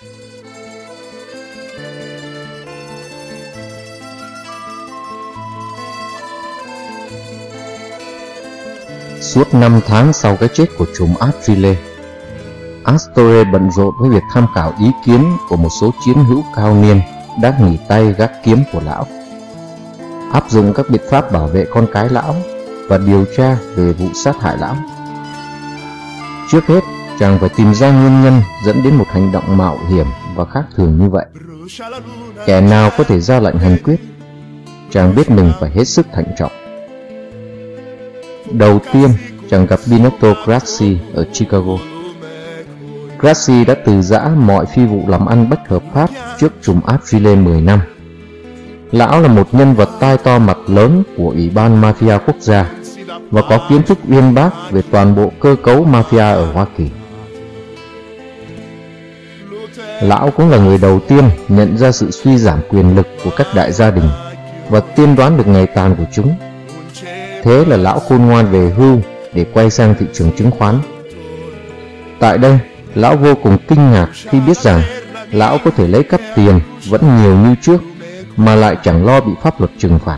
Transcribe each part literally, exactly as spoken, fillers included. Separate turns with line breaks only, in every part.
Suốt năm tháng sau cái chết của trùm Aprile, Astorre bận rộn với việc tham khảo ý kiến của một số chiến hữu cao niên đã nghỉ tay gác kiếm của lão, áp dụng các biện pháp bảo vệ con cái lão và điều tra về vụ sát hại lão. Trước hết, chàng phải tìm ra nguyên nhân dẫn đến một hành động mạo hiểm và khác thường như vậy. Kẻ nào có thể ra lệnh hành quyết? Chàng biết mình phải hết sức thận trọng. Đầu tiên, chàng gặp Benito Grassi ở Chicago. Grassi đã từ giã mọi phi vụ làm ăn bất hợp pháp trước trùm Aprile mười năm. Lão là một nhân vật tai to mặt lớn của Ủy ban Mafia quốc gia và có kiến thức uyên bác về toàn bộ cơ cấu Mafia ở Hoa Kỳ. Lão cũng là người đầu tiên nhận ra sự suy giảm quyền lực của các đại gia đình và tiên đoán được ngày tàn của chúng. Thế là lão khôn ngoan về hưu để quay sang thị trường chứng khoán. Tại đây, lão vô cùng kinh ngạc khi biết rằng lão có thể lấy cắp tiền vẫn nhiều như trước mà lại chẳng lo bị pháp luật trừng phạt.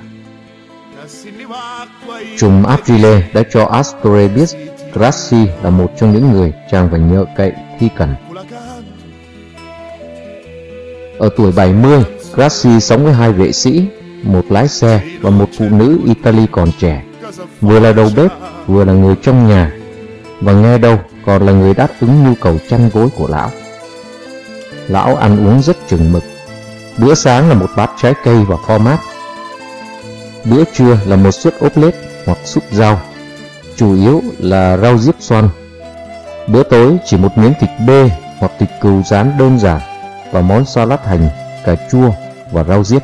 Trùm Aprile đã cho Astorre biết Grassi là một trong những người chàng phải nhờ cậy khi cần. Ở tuổi bảy mươi, Grassi sống với hai vệ sĩ, một lái xe và một phụ nữ Italy còn trẻ, vừa là đầu bếp vừa là người trong nhà, và nghe đâu còn là người đáp ứng nhu cầu chăn gối của lão. Lão ăn uống rất chừng mực. Bữa sáng là một bát trái cây và format. Bữa trưa là một suất ốp lết hoặc súp rau, chủ yếu là rau diếp xoăn. Bữa tối chỉ một miếng thịt bê hoặc thịt cừu rán đơn giản và món salad hành, cà chua và rau diếp.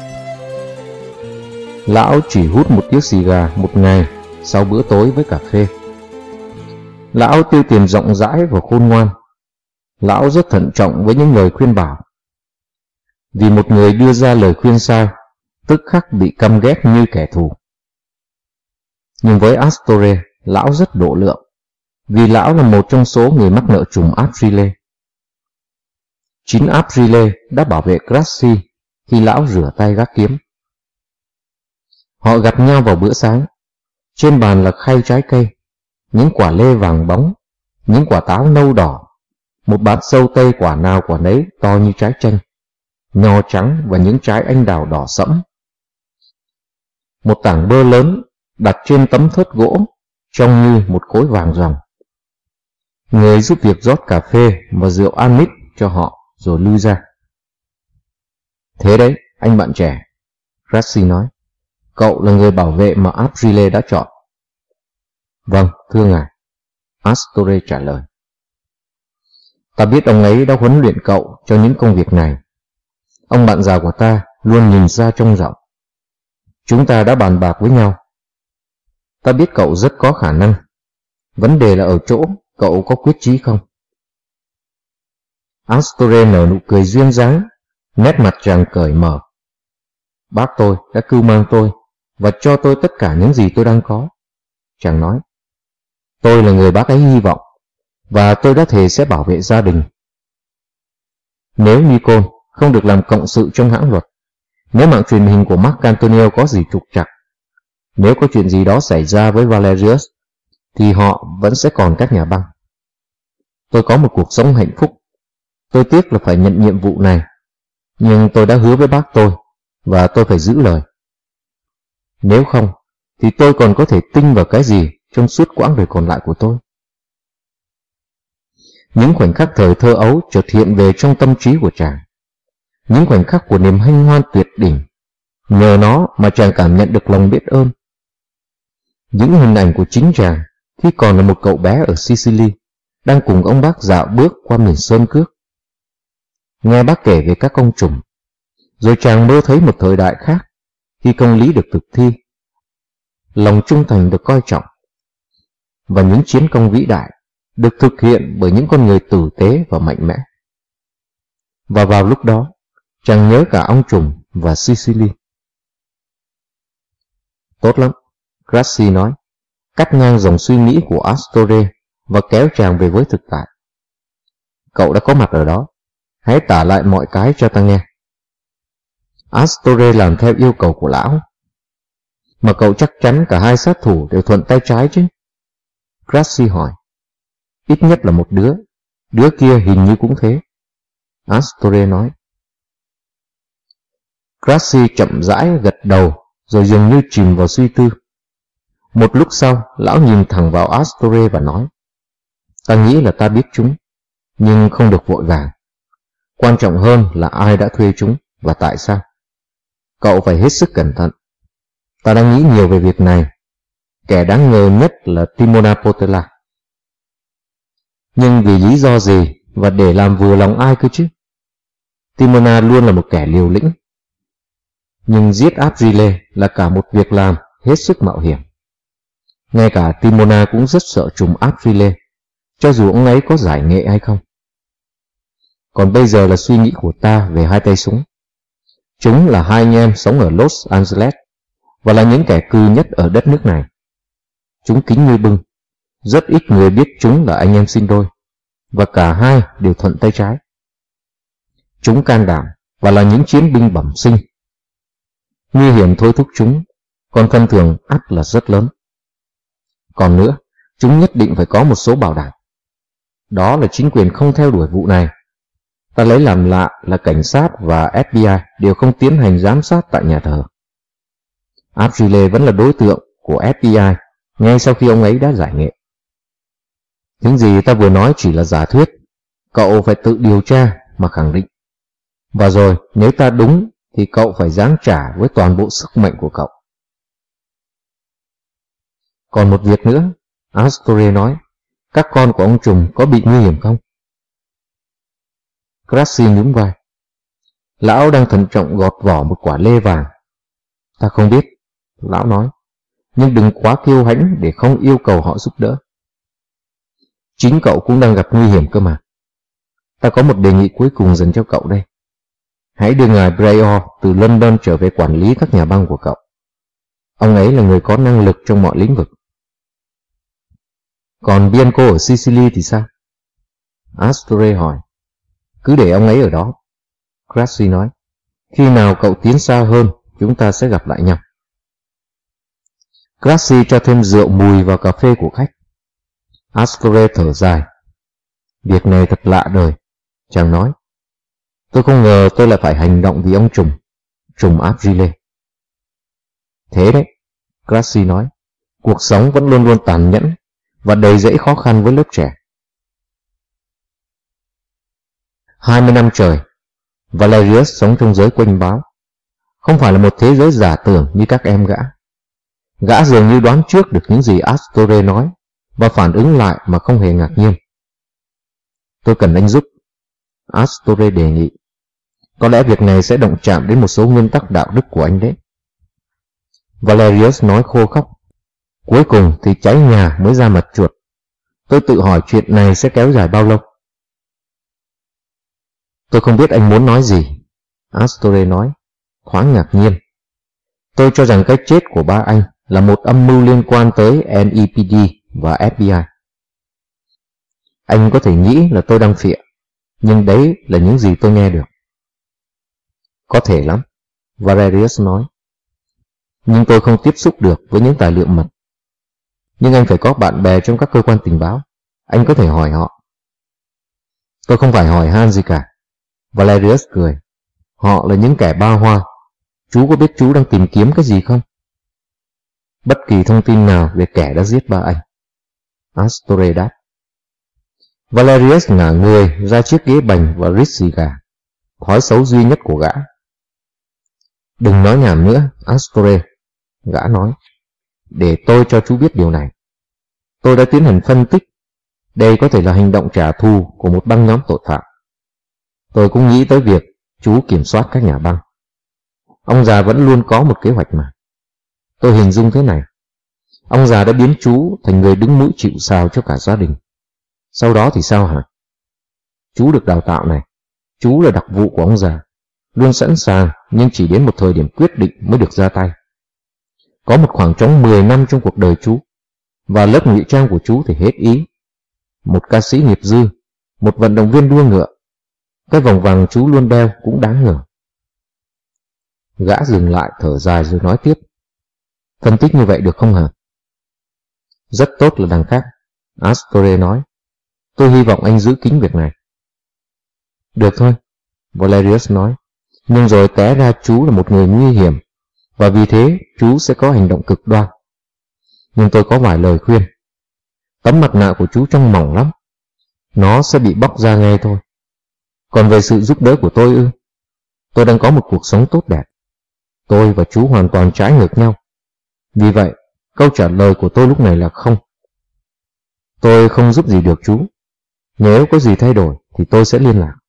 Lão chỉ hút một điếu xì gà một ngày sau bữa tối với cà phê. Lão tiêu tiền rộng rãi và khôn ngoan. Lão rất thận trọng với những lời khuyên bảo. Vì một người đưa ra lời khuyên sai, tức khắc bị căm ghét như kẻ thù. Nhưng với Astorre, lão rất độ lượng, vì lão là một trong số người mắc nợ trùm Aprile. Chính Aprile đã bảo vệ Grassi khi lão rửa tay gác kiếm. Họ gặp nhau vào bữa sáng. Trên bàn là khay trái cây, những quả lê vàng bóng, những quả táo nâu đỏ, một bát sâu tây quả nào quả nấy to như trái chanh, nho trắng và những trái anh đào đỏ sẫm. Một tảng bơ lớn đặt trên tấm thớt gỗ trông như một khối vàng ròng. Người giúp việc rót cà phê và rượu anise cho họ rồi lui ra. Thế đấy, anh bạn trẻ, Grassi nói, cậu là người bảo vệ mà Aprile đã chọn. Vâng, thưa ngài, Astorre trả lời. Ta biết ông ấy đã huấn luyện cậu cho những công việc này. Ông bạn già của ta luôn nhìn ra trông rộng. Chúng ta đã bàn bạc với nhau. Ta biết cậu rất có khả năng. Vấn đề là ở chỗ cậu có quyết chí không? Astorre nở nụ cười duyên dáng, nét mặt chàng cởi mở. Bác tôi đã cưu mang tôi và cho tôi tất cả những gì tôi đang có. Chàng nói, tôi là người bác ấy hy vọng, và tôi đã thề sẽ bảo vệ gia đình. Nếu Nikon không được làm cộng sự trong hãng luật, nếu mạng truyền hình của Marc Antonio có gì trục trặc, nếu có chuyện gì đó xảy ra với Valerius, thì họ vẫn sẽ còn các nhà băng. Tôi có một cuộc sống hạnh phúc. Tôi tiếc là phải nhận nhiệm vụ này, nhưng tôi đã hứa với bác tôi, và tôi phải giữ lời. Nếu không, thì tôi còn có thể tinh vào cái gì trong suốt quãng đời còn lại của tôi? Những khoảnh khắc thời thơ ấu chợt hiện về trong tâm trí của chàng. Những khoảnh khắc của niềm hân hoan tuyệt đỉnh. Nhờ nó mà chàng cảm nhận được lòng biết ơn. Những hình ảnh của chính chàng khi còn là một cậu bé ở Sicily, đang cùng ông bác dạo bước qua miền sơn cước. Nghe bác kể về các công trùm, rồi chàng mơ thấy một thời đại khác, khi công lý được thực thi, lòng trung thành được coi trọng, và những chiến công vĩ đại được thực hiện bởi những con người tử tế và mạnh mẽ. Và vào lúc đó, chàng nhớ cả ông trùm và Sicily. Tốt lắm, Grassi nói, cắt ngang dòng suy nghĩ của Astorre và kéo chàng về với thực tại. Cậu đã có mặt ở đó, Hãy tả lại mọi cái cho ta nghe. Astore làm theo yêu cầu của lão. Mà cậu chắc chắn cả hai sát thủ đều thuận tay trái chứ? Grassi hỏi. Ít nhất là một đứa. Đứa kia hình như cũng thế. Astore nói. Grassi chậm rãi gật đầu, rồi dường như chìm vào suy tư. Một lúc sau, lão nhìn thẳng vào Astore và nói. Ta nghĩ là ta biết chúng, nhưng không được vội vàng. Quan trọng hơn là ai đã thuê chúng và tại sao. Cậu phải hết sức cẩn thận. Ta đang nghĩ nhiều về việc này. Kẻ đáng ngờ nhất là Timona Potela. Nhưng vì lý do gì và để làm vừa lòng ai cơ chứ? Timona luôn là một kẻ liều lĩnh. Nhưng giết Aprile là cả một việc làm hết sức mạo hiểm. Ngay cả Timona cũng rất sợ trùng Aprile, cho dù ông ấy có giải nghệ hay không. Còn bây giờ là suy nghĩ của ta về hai tay súng. Chúng là hai anh em sống ở Los Angeles và là những kẻ cư nhất ở đất nước này. Chúng kính như bưng. Rất ít người biết chúng là anh em sinh đôi, và cả hai đều thuận tay trái. Chúng can đảm và là những chiến binh bẩm sinh. Nguy hiểm thôi thúc chúng, còn phần thưởng ắt là rất lớn. Còn nữa, chúng nhất định phải có một số bảo đảm. Đó là chính quyền không theo đuổi vụ này. Ta lấy làm lạ là cảnh sát và ép bê i đều không tiến hành giám sát tại nhà thờ. Aprile vẫn là đối tượng của ép bê i ngay sau khi ông ấy đã giải nghệ. Những gì ta vừa nói chỉ là giả thuyết. Cậu phải tự điều tra mà khẳng định. Và rồi, nếu ta đúng thì cậu phải giáng trả với toàn bộ sức mạnh của cậu. Còn một việc nữa, Astore nói, các con của ông trùm có bị nguy hiểm không? Grassi nhún vai. Lão đang thận trọng gọt vỏ một quả lê vàng. Ta không biết, lão nói, nhưng đừng quá kiêu hãnh để không yêu cầu họ giúp đỡ. Chính cậu cũng đang gặp nguy hiểm cơ mà. Ta có một đề nghị cuối cùng dành cho cậu đây. Hãy đưa ngài Brayo từ London trở về quản lý các nhà băng của cậu. Ông ấy là người có năng lực trong mọi lĩnh vực. Còn Bianco ở Sicily thì sao? Astore hỏi. Cứ để ông ấy ở đó. Grassi nói. Khi nào cậu tiến xa hơn, chúng ta sẽ gặp lại nhau. Grassi cho thêm rượu mùi vào cà phê của khách. Astore thở dài. Việc này thật lạ đời. Chàng nói. Tôi không ngờ tôi lại phải hành động vì ông trùm, trùm Aprile. Thế đấy, Grassi nói. Cuộc sống vẫn luôn luôn tàn nhẫn và đầy rẫy khó khăn với lớp trẻ. Hai mươi năm trời, Valerius sống trong giới quanh báo. Không phải là một thế giới giả tưởng như các em gã. Gã dường như đoán trước được những gì Astore nói và phản ứng lại mà không hề ngạc nhiên. Tôi cần anh giúp, Astore đề nghị. Có lẽ việc này sẽ động chạm đến một số nguyên tắc đạo đức của anh đấy. Valerius nói khô khóc. Cuối cùng thì cháy nhà mới ra mặt chuột. Tôi tự hỏi chuyện này sẽ kéo dài bao lâu. Tôi không biết anh muốn nói gì, Astore nói, thoáng ngạc nhiên. Tôi cho rằng cái chết của ba anh là một âm mưu liên quan tới en e pê đê và ép bê i. Anh có thể nghĩ là tôi đang phịa, nhưng đấy là những gì tôi nghe được. Có thể lắm, Valerius nói. Nhưng tôi không tiếp xúc được với những tài liệu mật. Nhưng anh phải có bạn bè trong các cơ quan tình báo. Anh có thể hỏi họ. Tôi không phải hỏi han gì cả. Valerius cười. Họ là những kẻ ba hoa. Chú có biết chú đang tìm kiếm cái gì không? Bất kỳ thông tin nào về kẻ đã giết ba anh, Astore đáp. Valerius ngả người ra chiếc ghế bành và rít xì gà. Thói xấu duy nhất của gã. Đừng nói nhảm nữa, Astore, gã nói. Để tôi cho chú biết điều này. Tôi đã tiến hành phân tích. Đây có thể là hành động trả thù của một băng nhóm tội phạm. Tôi cũng nghĩ tới việc chú kiểm soát các nhà băng. Ông già vẫn luôn có một kế hoạch mà. Tôi hình dung thế này. Ông già đã biến chú thành người đứng mũi chịu sào cho cả gia đình. Sau đó thì sao hả? Chú được đào tạo này. Chú là đặc vụ của ông già. Luôn sẵn sàng nhưng chỉ đến một thời điểm quyết định mới được ra tay. Có một khoảng trống mười năm trong cuộc đời chú. Và lớp ngụy trang của chú thì hết ý. Một ca sĩ nghiệp dư, một vận động viên đua ngựa. Cái vòng vàng chú luôn đeo cũng đáng ngờ. Gã dừng lại thở dài rồi nói tiếp. Phân tích như vậy được không hả? Rất tốt là đằng khác, Astore nói. Tôi hy vọng anh giữ kín việc này. Được thôi, Valerius nói. Nhưng rồi té ra chú là một người nguy hiểm, và vì thế chú sẽ có hành động cực đoan. Nhưng tôi có vài lời khuyên. Tấm mặt nạ của chú trông mỏng lắm. Nó sẽ bị bóc ra ngay thôi. Còn về sự giúp đỡ của tôi ư? Tôi đang có một cuộc sống tốt đẹp. Tôi và chú hoàn toàn trái ngược nhau. Vì vậy, câu trả lời của tôi lúc này là không. Tôi không giúp gì được chú. Nếu có gì thay đổi thì tôi sẽ liên lạc.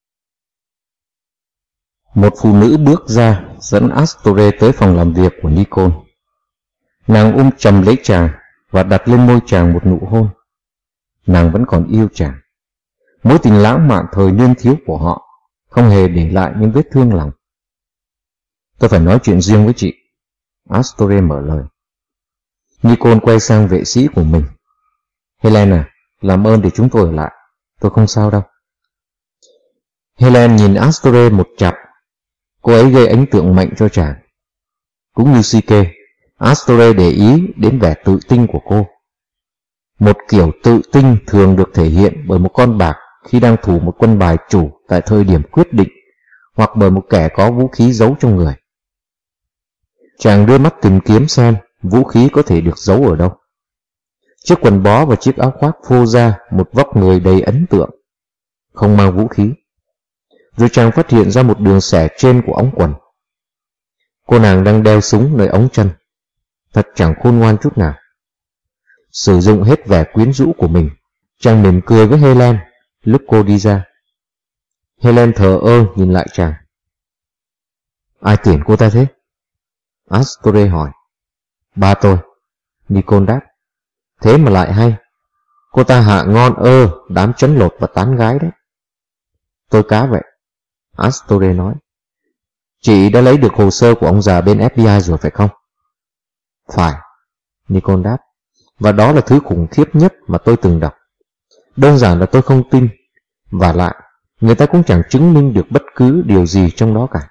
Một phụ nữ bước ra dẫn Astore tới phòng làm việc của Nikon. Nàng ôm chầm lấy chàng và đặt lên môi chàng một nụ hôn. Nàng vẫn còn yêu chàng. Mối tình lãng mạn thời niên thiếu của họ không hề để lại những vết thương lòng. Tôi phải nói chuyện riêng với chị, Astore mở lời. Nikon quay sang vệ sĩ của mình. Helena, làm ơn để chúng tôi ở lại. Tôi không sao đâu. Helen nhìn Astore một chặp. Cô ấy gây ấn tượng mạnh cho chàng. Cũng như Sike, Astore để ý đến vẻ tự tin của cô. Một kiểu tự tin thường được thể hiện bởi một con bạc khi đang thủ một quân bài chủ tại thời điểm quyết định, hoặc bởi một kẻ có vũ khí giấu trong người. Chàng đưa mắt tìm kiếm xem vũ khí có thể được giấu ở đâu. Chiếc quần bó và chiếc áo khoác phô ra một vóc người đầy ấn tượng, không mang vũ khí. Rồi chàng phát hiện ra một đường xẻ trên của ống quần. Cô nàng đang đeo súng nơi ống chân. Thật chẳng khôn ngoan chút nào. Sử dụng hết vẻ quyến rũ của mình, chàng mỉm cười với Helen lúc cô đi ra. Helen thờ ơ nhìn lại chàng. Ai tuyển cô ta thế? Astore hỏi. Ba tôi, Nikon đáp. Thế mà lại hay. Cô ta hạ ngon ơ đám trấn lột và tán gái đấy. Tôi cá vậy, Astore nói. Chị đã lấy được hồ sơ của ông già bên ép bê i rồi phải không? Phải, Nikon đáp. Và đó là thứ khủng khiếp nhất mà tôi từng đọc. Đơn giản là tôi không tin. Và lại, người ta cũng chẳng chứng minh được bất cứ điều gì trong đó cả.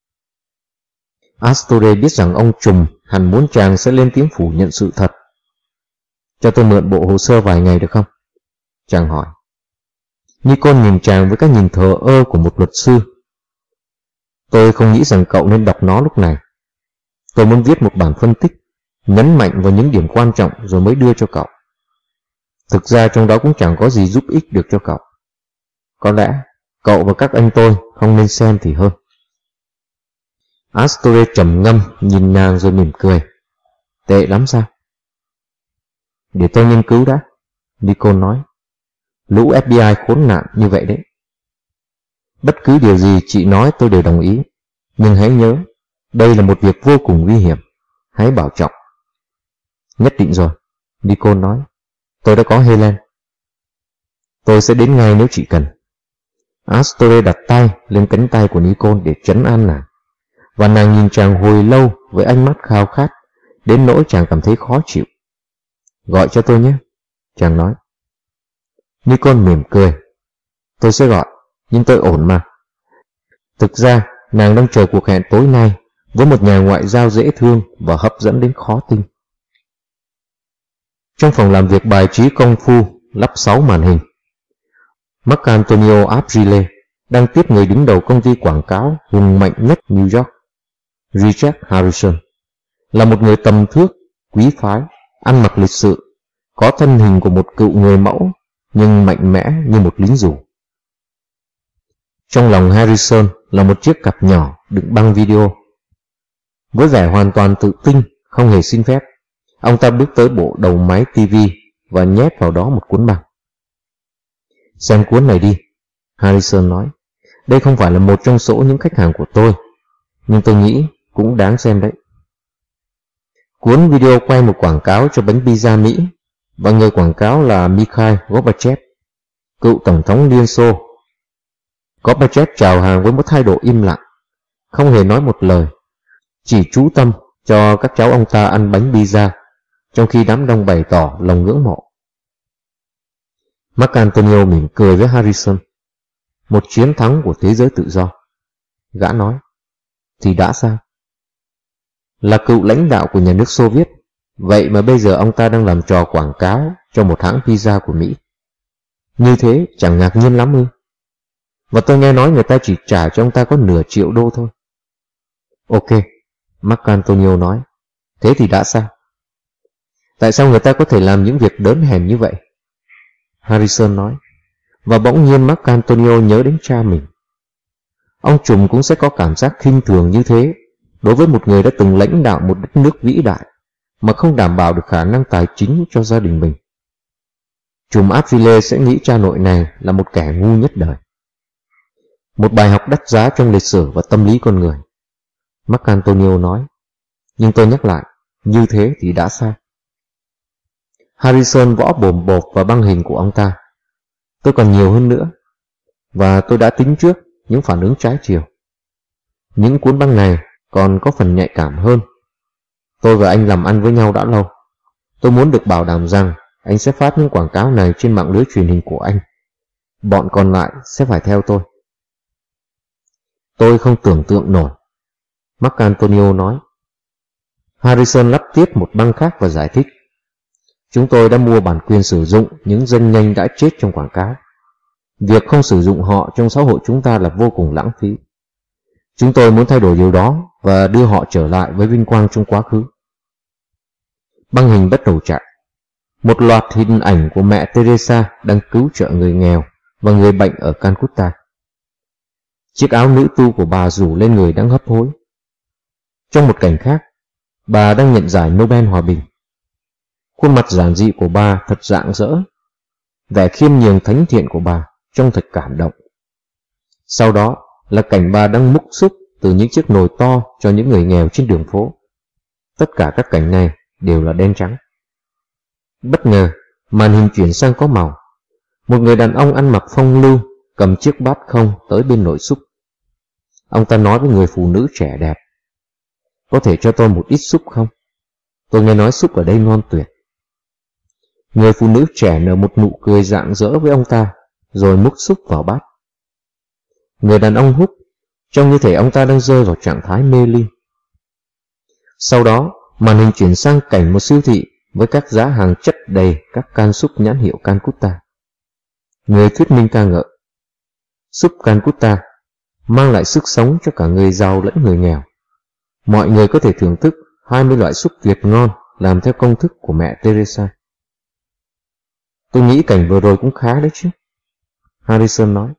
Astore biết rằng ông trùm hẳn muốn chàng sẽ lên tiếng phủ nhận sự thật. Cho tôi mượn bộ hồ sơ vài ngày được không? Chàng hỏi. Nikon nhìn chàng với cái nhìn thờ ơ của một luật sư. Tôi không nghĩ rằng cậu nên đọc nó lúc này. Tôi muốn viết một bản phân tích, nhấn mạnh vào những điểm quan trọng rồi mới đưa cho cậu. Thực ra trong đó cũng chẳng có gì giúp ích được cho cậu. Có lẽ cậu và các anh tôi không nên xem thì hơn. Astore trầm ngâm nhìn nàng rồi mỉm cười. Tệ lắm sao? Để tôi nghiên cứu đã, Nikon nói. Lũ ép bê i khốn nạn như vậy đấy. Bất cứ điều gì chị nói tôi đều đồng ý. Nhưng hãy nhớ, đây là một việc vô cùng nguy hiểm. Hãy bảo trọng. Nhất định rồi, Nikon nói. Tôi đã có Helen. Tôi sẽ đến ngay nếu chị cần. Astore đặt tay lên cánh tay của Nikon để trấn an nàng. Và nàng nhìn chàng hồi lâu với ánh mắt khao khát, đến nỗi chàng cảm thấy khó chịu. Gọi cho tôi nhé, chàng nói. Nikon mỉm cười. Tôi sẽ gọi, nhưng tôi ổn mà. Thực ra, nàng đang chờ cuộc hẹn tối nay với một nhà ngoại giao dễ thương và hấp dẫn đến khó tin. Trong phòng làm việc bài trí công phu lắp sáu màn hình, Marcantonio Aprile đang tiếp người đứng đầu công ty quảng cáo hùng mạnh nhất New York, Richard Harrison, là một người tầm thước, quý phái, ăn mặc lịch sự, có thân hình của một cựu người mẫu, nhưng mạnh mẽ như một lính dù. Trong lòng Harrison là một chiếc cặp nhỏ đựng băng video. Với vẻ hoàn toàn tự tin, không hề xin phép, ông ta bước tới bộ đầu máy tivi và nhét vào đó một cuốn băng. Xem cuốn này đi, Harrison nói. Đây không phải là một trong số những khách hàng của tôi, nhưng tôi nghĩ cũng đáng xem đấy. Cuốn video quay một quảng cáo cho bánh pizza Mỹ, và người quảng cáo là Mikhail Gorbachev, cựu tổng thống Liên Xô. Gorbachev chào hàng với một thái độ im lặng, không hề nói một lời, chỉ chú tâm cho các cháu ông ta ăn bánh pizza, trong khi đám đông bày tỏ lòng ngưỡng mộ. Marcantonio mỉm cười với Harrison. một chiến thắng của thế giới tự do. Gã nói, thì đã sao? Là cựu lãnh đạo của nhà nước Xô Viết, vậy mà bây giờ ông ta đang làm trò quảng cáo cho một hãng pizza của Mỹ. Như thế chẳng ngạc nhiên lắm ư? Và tôi nghe nói người ta chỉ trả cho ông ta có nửa triệu đô thôi. Ok, Marcantonio nói, thế thì đã sao? Tại sao người ta có thể làm những việc đớn hèn như vậy? Harrison nói, và bỗng nhiên Marcantonio nhớ đến cha mình. Ông trùm cũng sẽ có cảm giác khinh thường như thế đối với một người đã từng lãnh đạo một đất nước vĩ đại mà không đảm bảo được khả năng tài chính cho gia đình mình. Trùm Advile sẽ nghĩ cha nội này là một kẻ ngu nhất đời. Một bài học đắt giá trong lịch sử và tâm lý con người. Marcantonio nói, nhưng tôi nhắc lại, như thế thì đã sao? Harrison võ bồm bộp vào băng hình của ông ta. Tôi còn nhiều hơn nữa, và tôi đã tính trước những phản ứng trái chiều. Những cuốn băng này còn có phần nhạy cảm hơn. Tôi và anh làm ăn với nhau đã lâu. Tôi muốn được bảo đảm rằng anh sẽ phát những quảng cáo này trên mạng lưới truyền hình của anh. Bọn còn lại sẽ phải theo tôi. Tôi không tưởng tượng nổi, Marcantonio nói. Harrison lắp tiếp một băng khác và giải thích. Chúng tôi đã mua bản quyền sử dụng những danh nhân đã chết trong quảng cáo. Việc không sử dụng họ trong xã hội chúng ta là vô cùng lãng phí. Chúng tôi muốn thay đổi điều đó và đưa họ trở lại với vinh quang trong quá khứ. Băng hình bắt đầu chạy. Một loạt hình ảnh của mẹ Teresa đang cứu trợ người nghèo và người bệnh ở Calcutta. Chiếc áo nữ tu của bà rủ lên người đang hấp hối. Trong một cảnh khác, bà đang nhận giải Nobel Hòa Bình. Khuôn mặt giản dị của bà thật rạng rỡ. Vẻ khiêm nhường thánh thiện của bà trông thật cảm động. Sau đó là cảnh bà đang múc súp từ những chiếc nồi to cho những người nghèo trên đường phố. Tất cả các cảnh này đều là đen trắng. Bất ngờ, màn hình chuyển sang có màu. Một người đàn ông ăn mặc phong lưu cầm chiếc bát không tới bên nồi súp. Ông ta nói với người phụ nữ trẻ đẹp, có thể cho tôi một ít súp không? Tôi nghe nói súp ở đây ngon tuyệt. Người phụ nữ trẻ nở một nụ cười rạng rỡ với ông ta, rồi múc súp vào bát. Người đàn ông hút, trông như thể ông ta đang rơi vào trạng thái mê ly. Sau đó, màn hình chuyển sang cảnh một siêu thị với các giá hàng chất đầy các can súp nhãn hiệu Calcutta. Người thuyết minh ca ngợi, súp Calcutta mang lại sức sống cho cả người giàu lẫn người nghèo. Mọi người có thể thưởng thức hai mươi loại súp Việt ngon làm theo công thức của mẹ Teresa. Tôi nghĩ cảnh vừa rồi cũng khá đấy chứ, Harrison nói.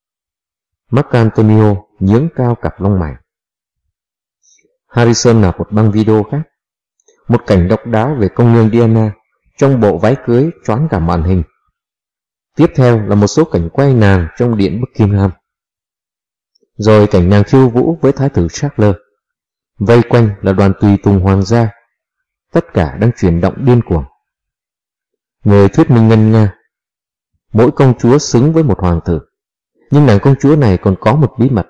Marcantonio nhướng cao cặp lông mày. Harrison nạp một băng video khác. Một cảnh độc đáo về công nương Diana trong bộ váy cưới choáng cả màn hình. Tiếp theo là một số cảnh quay nàng trong điện Buckingham. Rồi cảnh nàng khiêu vũ với thái tử Charles. Vây quanh là đoàn tùy tùng hoàng gia. Tất cả đang chuyển động điên cuồng. Người thuyết minh ngân nga. Mỗi công chúa xứng với một hoàng tử. Nhưng nàng công chúa này còn có một bí mật.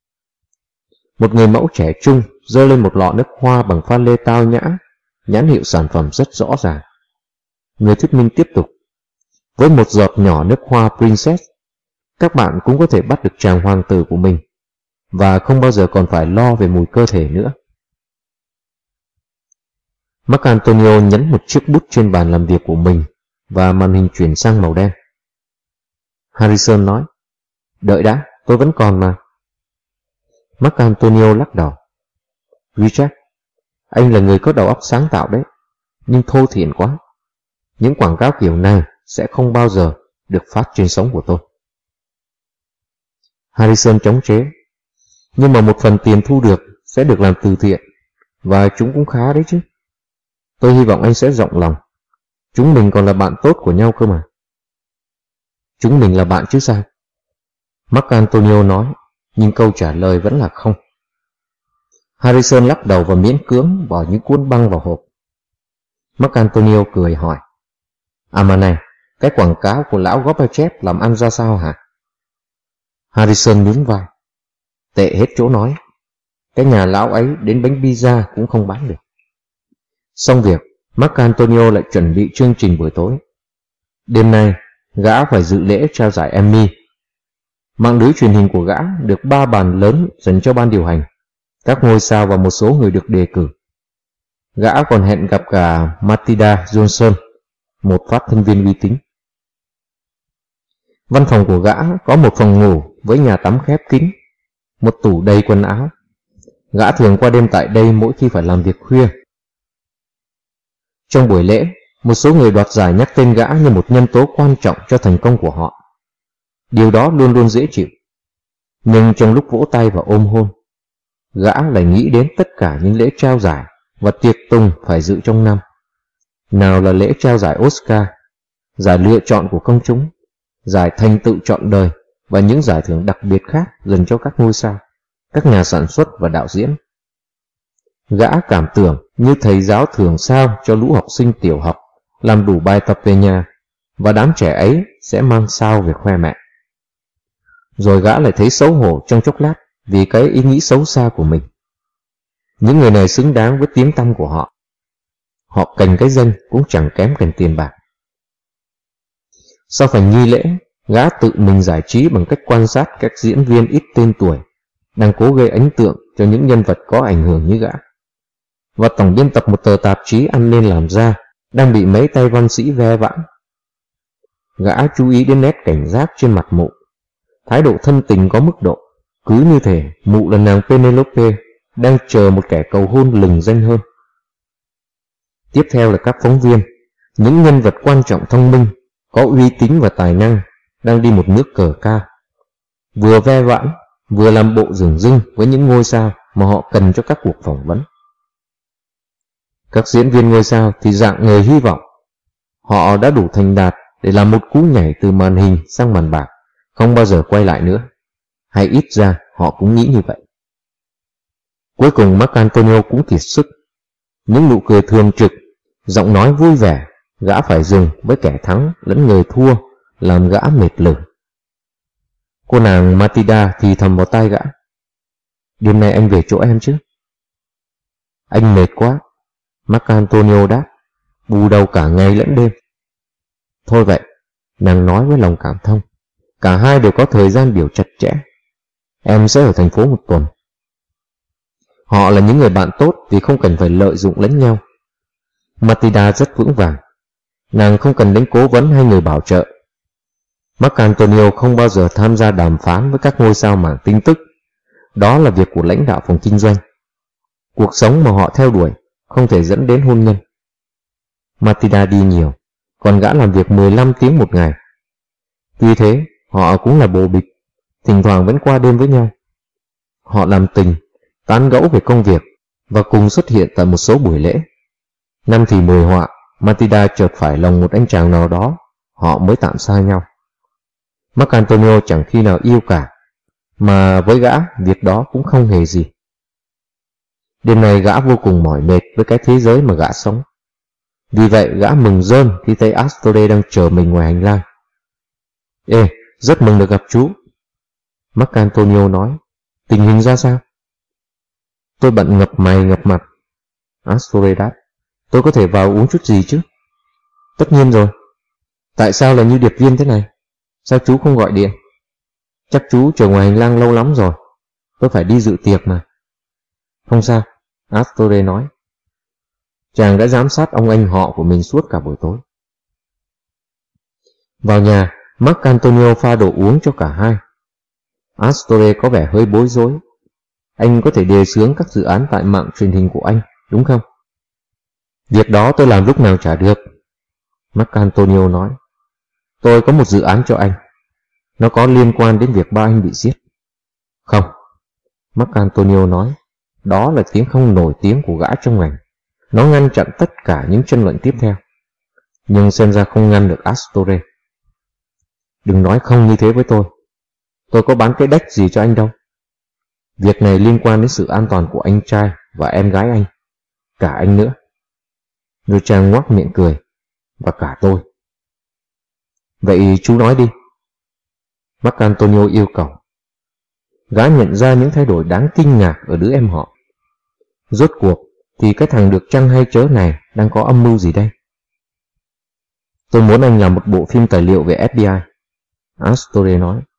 Một người mẫu trẻ trung giơ lên một lọ nước hoa bằng pha lê tao nhã, nhãn hiệu sản phẩm rất rõ ràng. Người thuyết minh tiếp tục. Với một giọt nhỏ nước hoa Princess, các bạn cũng có thể bắt được chàng hoàng tử của mình, và không bao giờ còn phải lo về mùi cơ thể nữa. Marcantonio nhấn một chiếc bút trên bàn làm việc của mình, và màn hình chuyển sang màu đen. Harrison nói, đợi đã, tôi vẫn còn mà. Marcantonio lắc đầu. Richard, anh là người có đầu óc sáng tạo đấy, nhưng thô thiển quá. Những quảng cáo kiểu này sẽ không bao giờ được phát trên sóng của tôi. Harrison chống chế. Nhưng mà một phần tiền thu được sẽ được làm từ thiện, và chúng cũng khá đấy chứ. Tôi hy vọng anh sẽ rộng lòng. Chúng mình còn là bạn tốt của nhau cơ mà. Chúng mình là bạn chứ sao? Marcantonio nói, nhưng câu trả lời vẫn là không. Harrison lắc đầu và miễn cưỡng bỏ những cuốn băng vào hộp. Marcantonio cười hỏi, à mà này, cái quảng cáo của lão Gorbachev làm ăn ra sao hả? Harrison nhún vai. Tệ hết chỗ nói. Cái nhà lão ấy đến bánh pizza cũng không bán được. Xong việc, Marcantonio lại chuẩn bị chương trình buổi tối. Đêm nay, gã phải dự lễ trao giải Emmy. Mạng lưới truyền hình của gã được ba bàn lớn dành cho ban điều hành, các ngôi sao và một số người được đề cử. Gã còn hẹn gặp cả Matilda Johnson, một phát thanh viên uy tín. Văn phòng của gã có một phòng ngủ với nhà tắm khép kín, một tủ đầy quần áo. Gã thường qua đêm tại đây mỗi khi phải làm việc khuya. Trong buổi lễ, một số người đoạt giải nhắc tên gã như một nhân tố quan trọng cho thành công của họ. Điều đó luôn luôn dễ chịu. Nhưng trong lúc vỗ tay và ôm hôn, gã lại nghĩ đến tất cả những lễ trao giải và tiệc tùng phải dự trong năm. Nào là lễ trao giải Oscar, giải lựa chọn của công chúng, giải thành tựu trọn đời và những giải thưởng đặc biệt khác dành cho các ngôi sao, các nhà sản xuất và đạo diễn. Gã cảm tưởng như thầy giáo thường sao cho lũ học sinh tiểu học làm đủ bài tập về nhà, và đám trẻ ấy sẽ mang sao về khoe mẹ. Rồi gã lại thấy xấu hổ trong chốc lát vì cái ý nghĩ xấu xa của mình. Những người này xứng đáng với tiếng tăm của họ. Họ cần cái danh cũng chẳng kém cần tiền bạc. Sau phần nghi lễ, gã tự mình giải trí bằng cách quan sát các diễn viên ít tên tuổi đang cố gây ấn tượng cho những nhân vật có ảnh hưởng như gã. Và tổng biên tập một tờ tạp chí ăn nên làm ra đang bị mấy tay văn sĩ ve vãn. Gã chú ý đến nét cảnh giác trên mặt mụ, thái độ thân tình có mức độ, cứ như thể mụ là nàng Penelope đang chờ một kẻ cầu hôn lừng danh hơn. Tiếp theo là các phóng viên, những nhân vật quan trọng thông minh, có uy tín và tài năng, đang đi một nước cờ cao, vừa ve vãn, vừa làm bộ dửng dưng với những ngôi sao mà họ cần cho các cuộc phỏng vấn. Các diễn viên ngôi sao thì dạng người hy vọng. Họ đã đủ thành đạt để làm một cú nhảy từ màn hình sang màn bạc, không bao giờ quay lại nữa. Hay ít ra họ cũng nghĩ như vậy. Cuối cùng Marc Antonio cũng kiệt sức. Những nụ cười thường trực, giọng nói vui vẻ, gã phải dừng với kẻ thắng lẫn người thua, làm gã mệt lử. Cô nàng Matilda thì thầm vào tai gã: "Đêm nay anh về chỗ em chứ?" "Anh mệt quá," Marc Antonio đáp, "bù đầu cả ngày lẫn đêm." "Thôi vậy," nàng nói với lòng cảm thông, "cả hai đều có thời gian biểu chặt chẽ. Em sẽ ở thành phố một tuần." Họ là những người bạn tốt vì không cần phải lợi dụng lẫn nhau. Matilda rất vững vàng. Nàng không cần đến cố vấn hay người bảo trợ. Marc Antonio không bao giờ tham gia đàm phán với các ngôi sao mảng tin tức. Đó là việc của lãnh đạo phòng kinh doanh. Cuộc sống mà họ theo đuổi không thể dẫn đến hôn nhân. Matilda đi nhiều, còn gã làm việc mười lăm tiếng một ngày. Tuy thế, họ cũng là bồ bịch, thỉnh thoảng vẫn qua đêm với nhau. Họ làm tình, tán gẫu về công việc và cùng xuất hiện tại một số buổi lễ. Năm thì mười họa, Matilda chợt phải lòng một anh chàng nào đó, họ mới tạm xa nhau. Marc Antonio chẳng khi nào yêu cả, mà với gã việc đó cũng không hề gì. Đêm nay gã vô cùng mỏi mệt với cái thế giới mà gã sống. Vì vậy gã mừng rơn khi thấy Astore đang chờ mình ngoài hành lang. "Ê, rất mừng được gặp chú," Marc Antonio nói. "Tình hình ra sao?" "Tôi bận ngập mày ngập mặt," Astore đáp. "Tôi có thể vào uống chút gì chứ?" "Tất nhiên rồi. Tại sao là như điệp viên thế này? Sao chú không gọi điện?" "Chắc chú chờ ngoài hành lang lâu lắm rồi. Tôi phải đi dự tiệc mà." "Không sao," Astore nói. Chàng đã giám sát ông anh họ của mình suốt cả buổi tối. Vào nhà, Marc Antonio pha đồ uống cho cả hai. Astore có vẻ hơi bối rối. "Anh có thể đề xướng các dự án tại mạng truyền hình của anh, đúng không?" "Việc đó tôi làm lúc nào chả được," Marc Antonio nói. "Tôi có một dự án cho anh. Nó có liên quan đến việc ba anh bị giết." "Không," Marc Antonio nói. Đó là tiếng không nổi tiếng của gã trong ngành. Nó ngăn chặn tất cả những tranh luận tiếp theo. Nhưng xem ra không ngăn được Astore. "Đừng nói không như thế với tôi. Tôi có bán cái đếch gì cho anh đâu. Việc này liên quan đến sự an toàn của anh trai và em gái anh. Cả anh nữa." Rồi chàng ngoác miệng cười. "Và cả tôi." "Vậy chú nói đi," Marc Antonio yêu cầu. Gã nhận ra những thay đổi đáng kinh ngạc ở đứa em họ. Rốt cuộc thì cái thằng được chăng hay chớ này đang có âm mưu gì đây? "Tôi muốn anh làm một bộ phim tài liệu về ép bê i," Astore nói.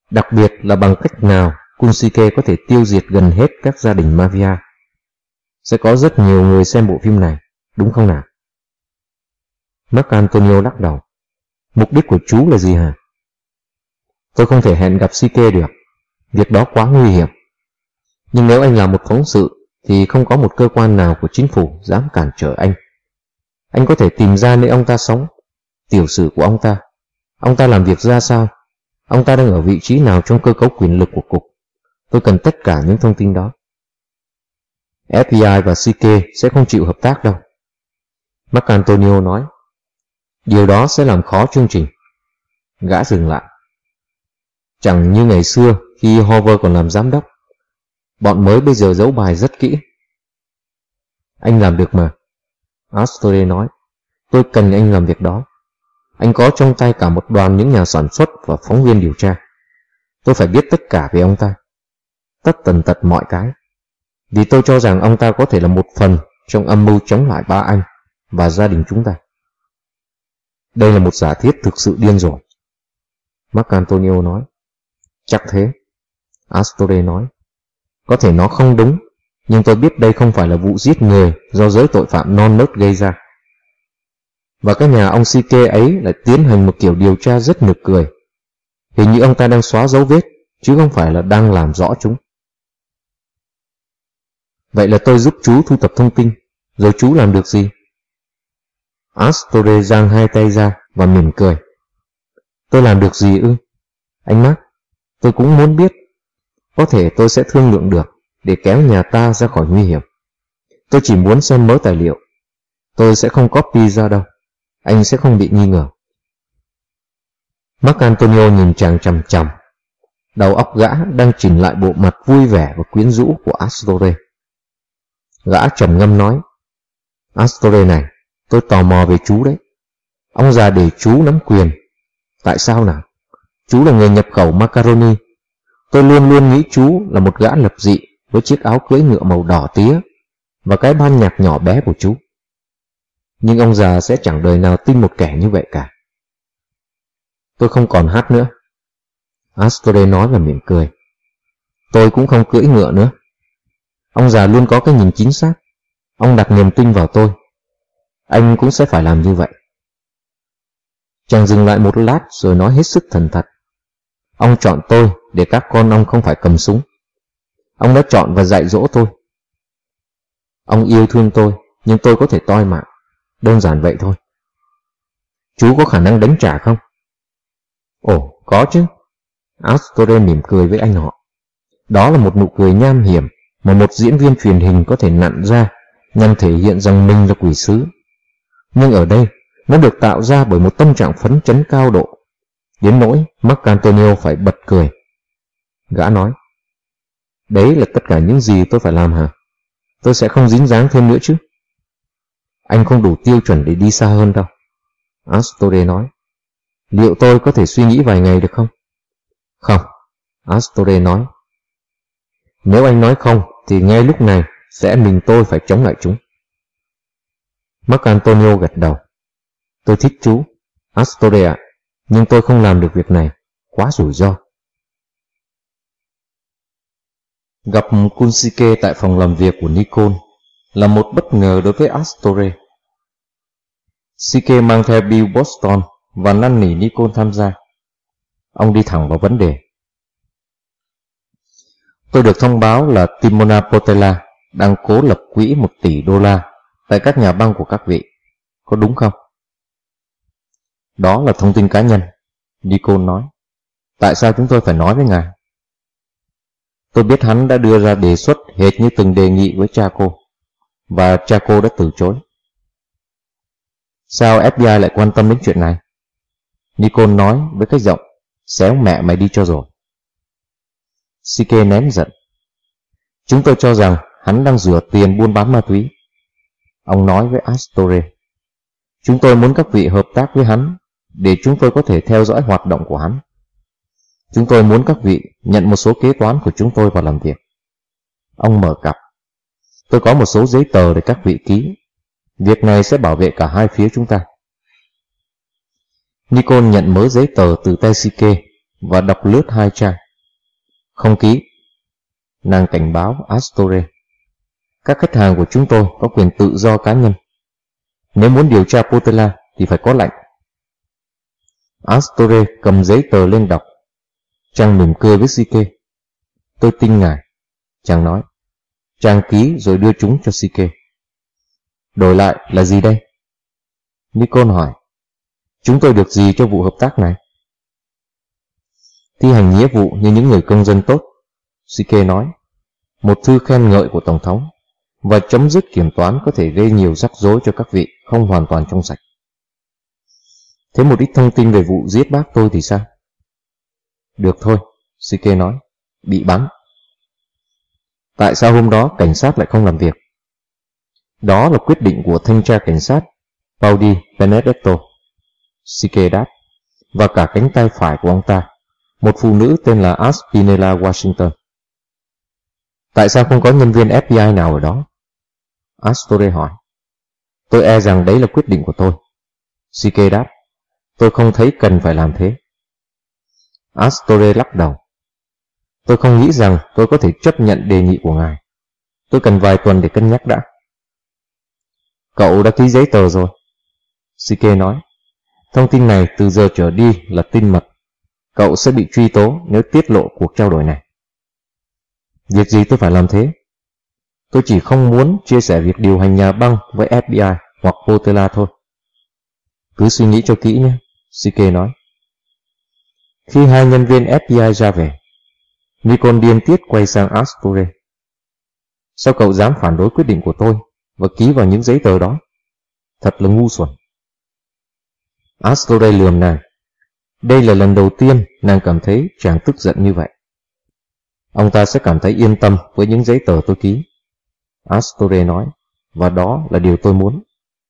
Đặc biệt là bằng cách nào Kunshike có thể tiêu diệt gần hết các gia đình mafia. Sẽ có rất nhiều người xem bộ phim này, đúng không nào? Marc Antonio lắc đầu. Mục đích của chú là gì hả? Tôi không thể hẹn gặp Shike được. Việc đó quá nguy hiểm. Nhưng nếu anh làm một phóng sự thì không có một cơ quan nào của chính phủ dám cản trở anh. Anh có thể tìm ra nơi ông ta sống, tiểu sử của ông ta, ông ta làm việc ra sao, ông ta đang ở vị trí nào trong cơ cấu quyền lực của cục. Tôi cần tất cả những thông tin đó. ép bê i và Shike sẽ không chịu hợp tác đâu. Marc Antonio nói. Điều đó sẽ làm khó chương trình. Gã dừng lại. Chẳng như ngày xưa khi Hoover còn làm giám đốc. Bọn mới bây giờ giấu bài rất kỹ. Anh làm được mà. Astore nói. Tôi cần anh làm việc đó. Anh có trong tay cả một đoàn những nhà sản xuất và phóng viên điều tra. Tôi phải biết tất cả về ông ta. Tất tần tật mọi cái. Vì tôi cho rằng ông ta có thể là một phần trong âm mưu chống lại ba anh và gia đình chúng ta. Đây là một giả thiết thực sự điên rồ. Marc Antonio nói. Chắc thế. Astore nói. Có thể nó không đúng, nhưng tôi biết đây không phải là vụ giết người do giới tội phạm non nớt gây ra. Và cái nhà ông Shike ấy lại tiến hành một kiểu điều tra rất nực cười. Hình như ông ta đang xóa dấu vết, chứ không phải là đang làm rõ chúng. Vậy là tôi giúp chú thu thập thông tin, rồi chú làm được gì? Astore giang hai tay ra và mỉm cười. Tôi làm được gì ư? Anh Mark, tôi cũng muốn biết. Có thể tôi sẽ thương lượng được để kéo nhà ta ra khỏi nguy hiểm. Tôi chỉ muốn xem mớ tài liệu. Tôi sẽ không copy ra đâu. Anh sẽ không bị nghi ngờ. Marc Antonio nhìn chàng chằm chằm. Đầu óc gã đang chỉnh lại bộ mặt vui vẻ và quyến rũ của Astore. Gã trầm ngâm nói. Astore này, tôi tò mò về chú đấy. Ông già để chú nắm quyền. Tại sao nào? Chú là người nhập khẩu macaroni. Tôi luôn luôn nghĩ chú là một gã lập dị với chiếc áo cưỡi ngựa màu đỏ tía và cái ban nhạc nhỏ bé của chú. Nhưng ông già sẽ chẳng đời nào tin một kẻ như vậy cả. Tôi không còn hát nữa. Astore nói và mỉm cười. Tôi cũng không cưỡi ngựa nữa. Ông già luôn có cái nhìn chính xác. Ông đặt niềm tin vào tôi. Anh cũng sẽ phải làm như vậy. Chàng dừng lại một lát rồi nói hết sức thành thật. Ông chọn tôi để các con ông không phải cầm súng. Ông đã chọn và dạy dỗ tôi. Ông yêu thương tôi, nhưng tôi có thể toi mạng. Đơn giản vậy thôi. Chú có khả năng đánh trả không? Ồ, có chứ. Astore mỉm cười với anh họ. Đó là một nụ cười nham hiểm mà một diễn viên truyền hình có thể nặn ra nhằm thể hiện rằng mình là quỷ sứ. Nhưng ở đây, nó được tạo ra bởi một tâm trạng phấn chấn cao độ. Đến nỗi Marc Antonio phải bật cười. Gã nói. Đấy là tất cả những gì tôi phải làm hả? Tôi sẽ không dính dáng thêm nữa chứ? Anh không đủ tiêu chuẩn để đi xa hơn đâu. Astore nói. Liệu tôi có thể suy nghĩ vài ngày được không? Không. Astore nói. Nếu anh nói không, thì ngay lúc này sẽ mình tôi phải chống lại chúng. Marc Antonio gật đầu. Tôi thích chú, Astore ạ, nhưng tôi không làm được việc này. Quá rủi ro. Gặp Kunshike tại phòng làm việc của Nikon là một bất ngờ đối với Astore. Shike mang theo Bill Boston và năn nỉ Nikon tham gia. Ông đi thẳng vào vấn đề. Tôi được thông báo là Timona Potela đang cố lập quỹ một tỷ đô la tại các nhà băng của các vị. Có đúng không? Đó là thông tin cá nhân, Nikon nói. Tại sao chúng tôi phải nói với ngài? Tôi biết hắn đã đưa ra đề xuất hệt như từng đề nghị với cha cô, và cha cô đã từ chối. Sao ép bê i lại quan tâm đến chuyện này? Nikon nói với cách giọng, xéo mẹ mày đi cho rồi. Shike nén giận. Chúng tôi cho rằng hắn đang rửa tiền buôn bán ma túy. Ông nói với Astore. Chúng tôi muốn các vị hợp tác với hắn để chúng tôi có thể theo dõi hoạt động của hắn. Chúng tôi muốn các vị nhận một số kế toán của chúng tôi vào làm việc. Ông mở cặp. Tôi có một số giấy tờ để các vị ký. Việc này sẽ bảo vệ cả hai phía chúng ta. Nikon nhận mớ giấy tờ từ tay Shike và đọc lướt hai trang. Không ký. Nàng cảnh báo Astore. Các khách hàng của chúng tôi có quyền tự do cá nhân. Nếu muốn điều tra Potela thì phải có lệnh. Astore cầm giấy tờ lên đọc. Chàng mỉm cười với Sike. Tôi tin ngài. Chàng nói. Chàng ký rồi đưa chúng cho Sike. Đổi lại là gì đây? Nikon hỏi. Chúng tôi được gì cho vụ hợp tác này? Thi hành nghĩa vụ như những người công dân tốt, Sike nói. Một thư khen ngợi của Tổng thống và chấm dứt kiểm toán có thể gây nhiều rắc rối cho các vị không hoàn toàn trong sạch. Thế một ít thông tin về vụ giết bác tôi thì sao? Được thôi, Sike nói. Bị bắn. Tại sao hôm đó cảnh sát lại không làm việc? Đó là quyết định của thanh tra cảnh sát Paudi Benedetto, Sike đáp, và cả cánh tay phải của ông ta, một phụ nữ tên là Aspinella Washington. Tại sao không có nhân viên ép bê i nào ở đó? Astore hỏi. Tôi e rằng đấy là quyết định của tôi. Sike đáp. Tôi không thấy cần phải làm thế. Astore lắc đầu. Tôi không nghĩ rằng tôi có thể chấp nhận đề nghị của ngài. Tôi cần vài tuần để cân nhắc đã. Cậu đã ký giấy tờ rồi. Sike nói. Thông tin này từ giờ trở đi là tin mật. Cậu sẽ bị truy tố nếu tiết lộ cuộc trao đổi này. Việc gì tôi phải làm thế? Tôi chỉ không muốn chia sẻ việc điều hành nhà băng với ép bê i hoặc Potela thôi. Cứ suy nghĩ cho kỹ nhé, Sike nói. Khi hai nhân viên ép bê i ra về, Nikon điên tiết quay sang Astore. Sao cậu dám phản đối quyết định của tôi và ký vào những giấy tờ đó? Thật là ngu xuẩn. Astore lườm nàng. Đây là lần đầu tiên nàng cảm thấy chàng tức giận như vậy. Ông ta sẽ cảm thấy yên tâm với những giấy tờ tôi ký. Astore nói, và đó là điều tôi muốn.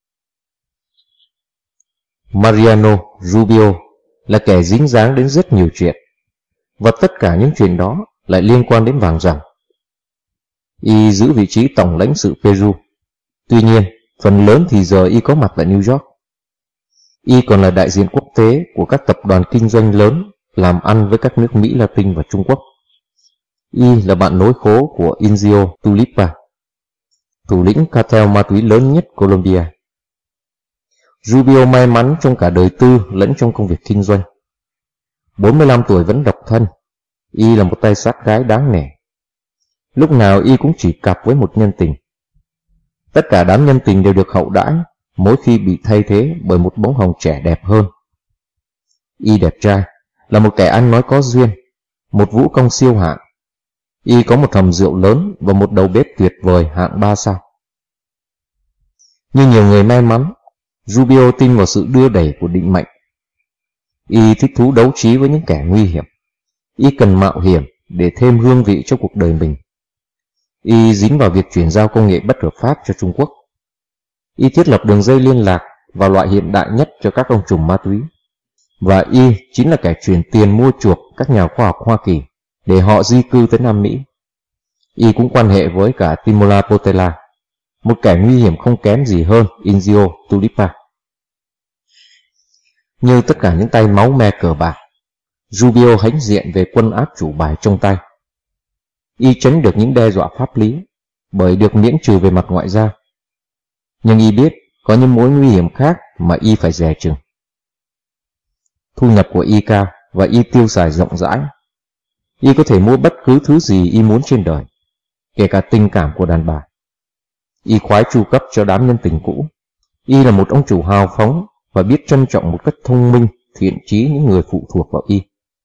Mariano Rubio là kẻ dính dáng đến rất nhiều chuyện, và tất cả những chuyện đó lại liên quan đến vàng ròng. Y giữ vị trí tổng lãnh sự Peru. Tuy nhiên, phần lớn thì giờ Y có mặt tại New York. Y còn là đại diện quốc tế của các tập đoàn kinh doanh lớn làm ăn với các nước Mỹ Latin và Trung Quốc. Y là bạn nối khố của Indio Tulipa, thủ lĩnh cartel ma túy lớn nhất Colombia. Rubio may mắn trong cả đời tư lẫn trong công việc kinh doanh. bốn mươi lăm tuổi vẫn độc thân. Y là một tay sát gái đáng nể. Lúc nào Y cũng chỉ cặp với một nhân tình. Tất cả đám nhân tình đều được hậu đãi mỗi khi bị thay thế bởi một bóng hồng trẻ đẹp hơn. Y đẹp trai, là một kẻ ăn nói có duyên, một vũ công siêu hạng. Y có một hầm rượu lớn và một đầu bếp tuyệt vời hạng ba sao. Như nhiều người may mắn, Rubio tin vào sự đưa đẩy của định mệnh. Y thích thú đấu trí với những kẻ nguy hiểm. Y cần mạo hiểm để thêm hương vị cho cuộc đời mình. Y dính vào việc chuyển giao công nghệ bất hợp pháp cho Trung Quốc. Y thiết lập đường dây liên lạc vào loại hiện đại nhất cho các ông trùm ma túy. Và Y chính là kẻ chuyển tiền mua chuộc các nhà khoa học Hoa Kỳ để họ di cư tới Nam Mỹ. Y cũng quan hệ với cả Timola Potela, một kẻ nguy hiểm không kém gì hơn Indio Tulipa. Như tất cả những tay máu me cờ bạc, Rubio hãnh diện về quân áp chủ bài trong tay. Y tránh được những đe dọa pháp lý bởi được miễn trừ về mặt ngoại giao. Nhưng Y biết có những mối nguy hiểm khác mà Y phải dè chừng. Thu nhập của Y cao và Y tiêu xài rộng rãi. Y có thể mua bất cứ thứ gì Y muốn trên đời, kể cả tình cảm của đàn bà. Y khoái chu cấp cho đám nhân tình cũ. Y là một ông chủ hào phóng và biết trân trọng một cách thông minh, thiện chí những người phụ thuộc vào Y.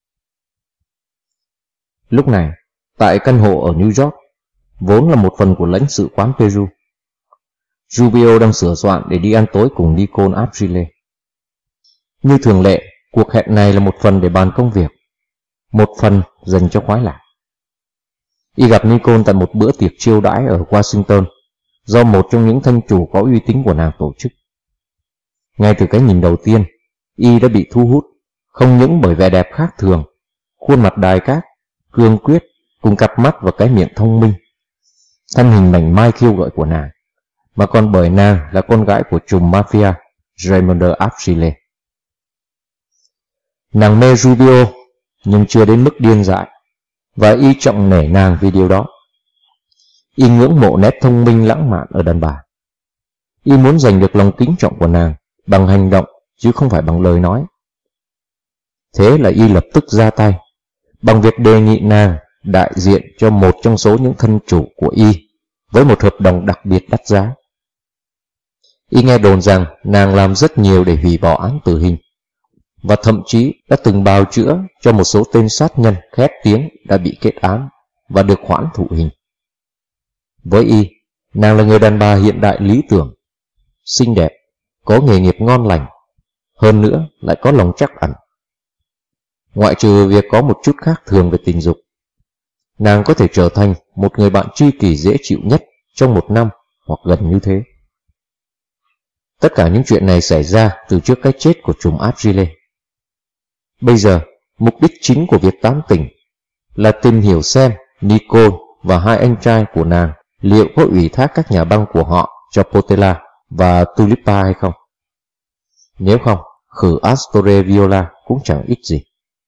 Lúc này, tại căn hộ ở New York, vốn là một phần của lãnh sự quán Peru, Rubio đang sửa soạn để đi ăn tối cùng Nikon Abrile. Như thường lệ, cuộc hẹn này là một phần để bàn công việc, một phần dành cho khoái lạc. Y gặp Nikon tại một bữa tiệc chiêu đãi ở Washington do một trong những thanh chủ có uy tín của nàng tổ chức. Ngay từ cái nhìn đầu tiên, Y đã bị thu hút, không những bởi vẻ đẹp khác thường, khuôn mặt đài cát, cương quyết, cùng cặp mắt và cái miệng thông minh, thân hình mảnh mai khiêu gợi của nàng, mà còn bởi nàng là con gái của trùm mafia Raymond Abrile. Nàng mê Rubio nhưng chưa đến mức điên dại, và y trọng nể nàng vì điều đó. Y ngưỡng mộ nét thông minh lãng mạn ở đàn bà. Y muốn giành được lòng kính trọng của nàng bằng hành động chứ không phải bằng lời nói. Thế là y lập tức ra tay bằng việc đề nghị nàng đại diện cho một trong số những thân chủ của y với một hợp đồng đặc biệt đắt giá. Y nghe đồn rằng nàng làm rất nhiều để hủy bỏ án tử hình, và thậm chí đã từng bào chữa cho một số tên sát nhân khét tiếng đã bị kết án và được hoãn thụ hình. Với y, nàng là người đàn bà hiện đại lý tưởng, xinh đẹp, có nghề nghiệp ngon lành, hơn nữa lại có lòng trắc ẩn. Ngoại trừ việc có một chút khác thường về tình dục, nàng có thể trở thành một người bạn tri kỷ dễ chịu nhất trong một năm hoặc gần như thế. Tất cả những chuyện này xảy ra từ trước cái chết của trùm Agile. Bây giờ, mục đích chính của việc tán tỉnh là tìm hiểu xem Nicole và hai anh trai của nàng liệu có ủy thác các nhà băng của họ cho Portela và Tulipa hay không. Nếu không, khử Astore Viola cũng chẳng ích gì.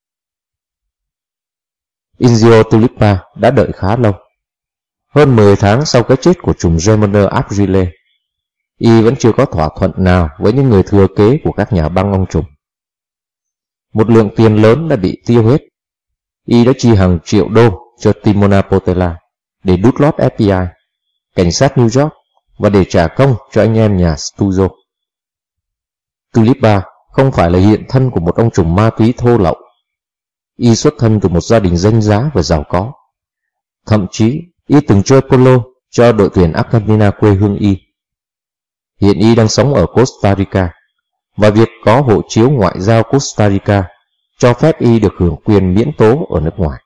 Inzio Tulipa đã đợi khá lâu. Hơn mười tháng sau cái chết của trùm Germaner Agile, y vẫn chưa có thỏa thuận nào với những người thừa kế của các nhà băng ông trùm. Một lượng tiền lớn đã bị tiêu hết. Y đã chi hàng triệu đô cho Timona Portela để đút lót ép bê i, cảnh sát New York, và để trả công cho anh em nhà Stuzzo. Tulipa không phải là hiện thân của một ông trùm ma túy thô lậu. Y xuất thân từ một gia đình danh giá và giàu có. Thậm chí, y từng chơi polo cho đội tuyển Argentina quê hương y. Hiện y đang sống ở Costa Rica, và việc có hộ chiếu ngoại giao Costa Rica cho phép y được hưởng quyền miễn tố ở nước ngoài.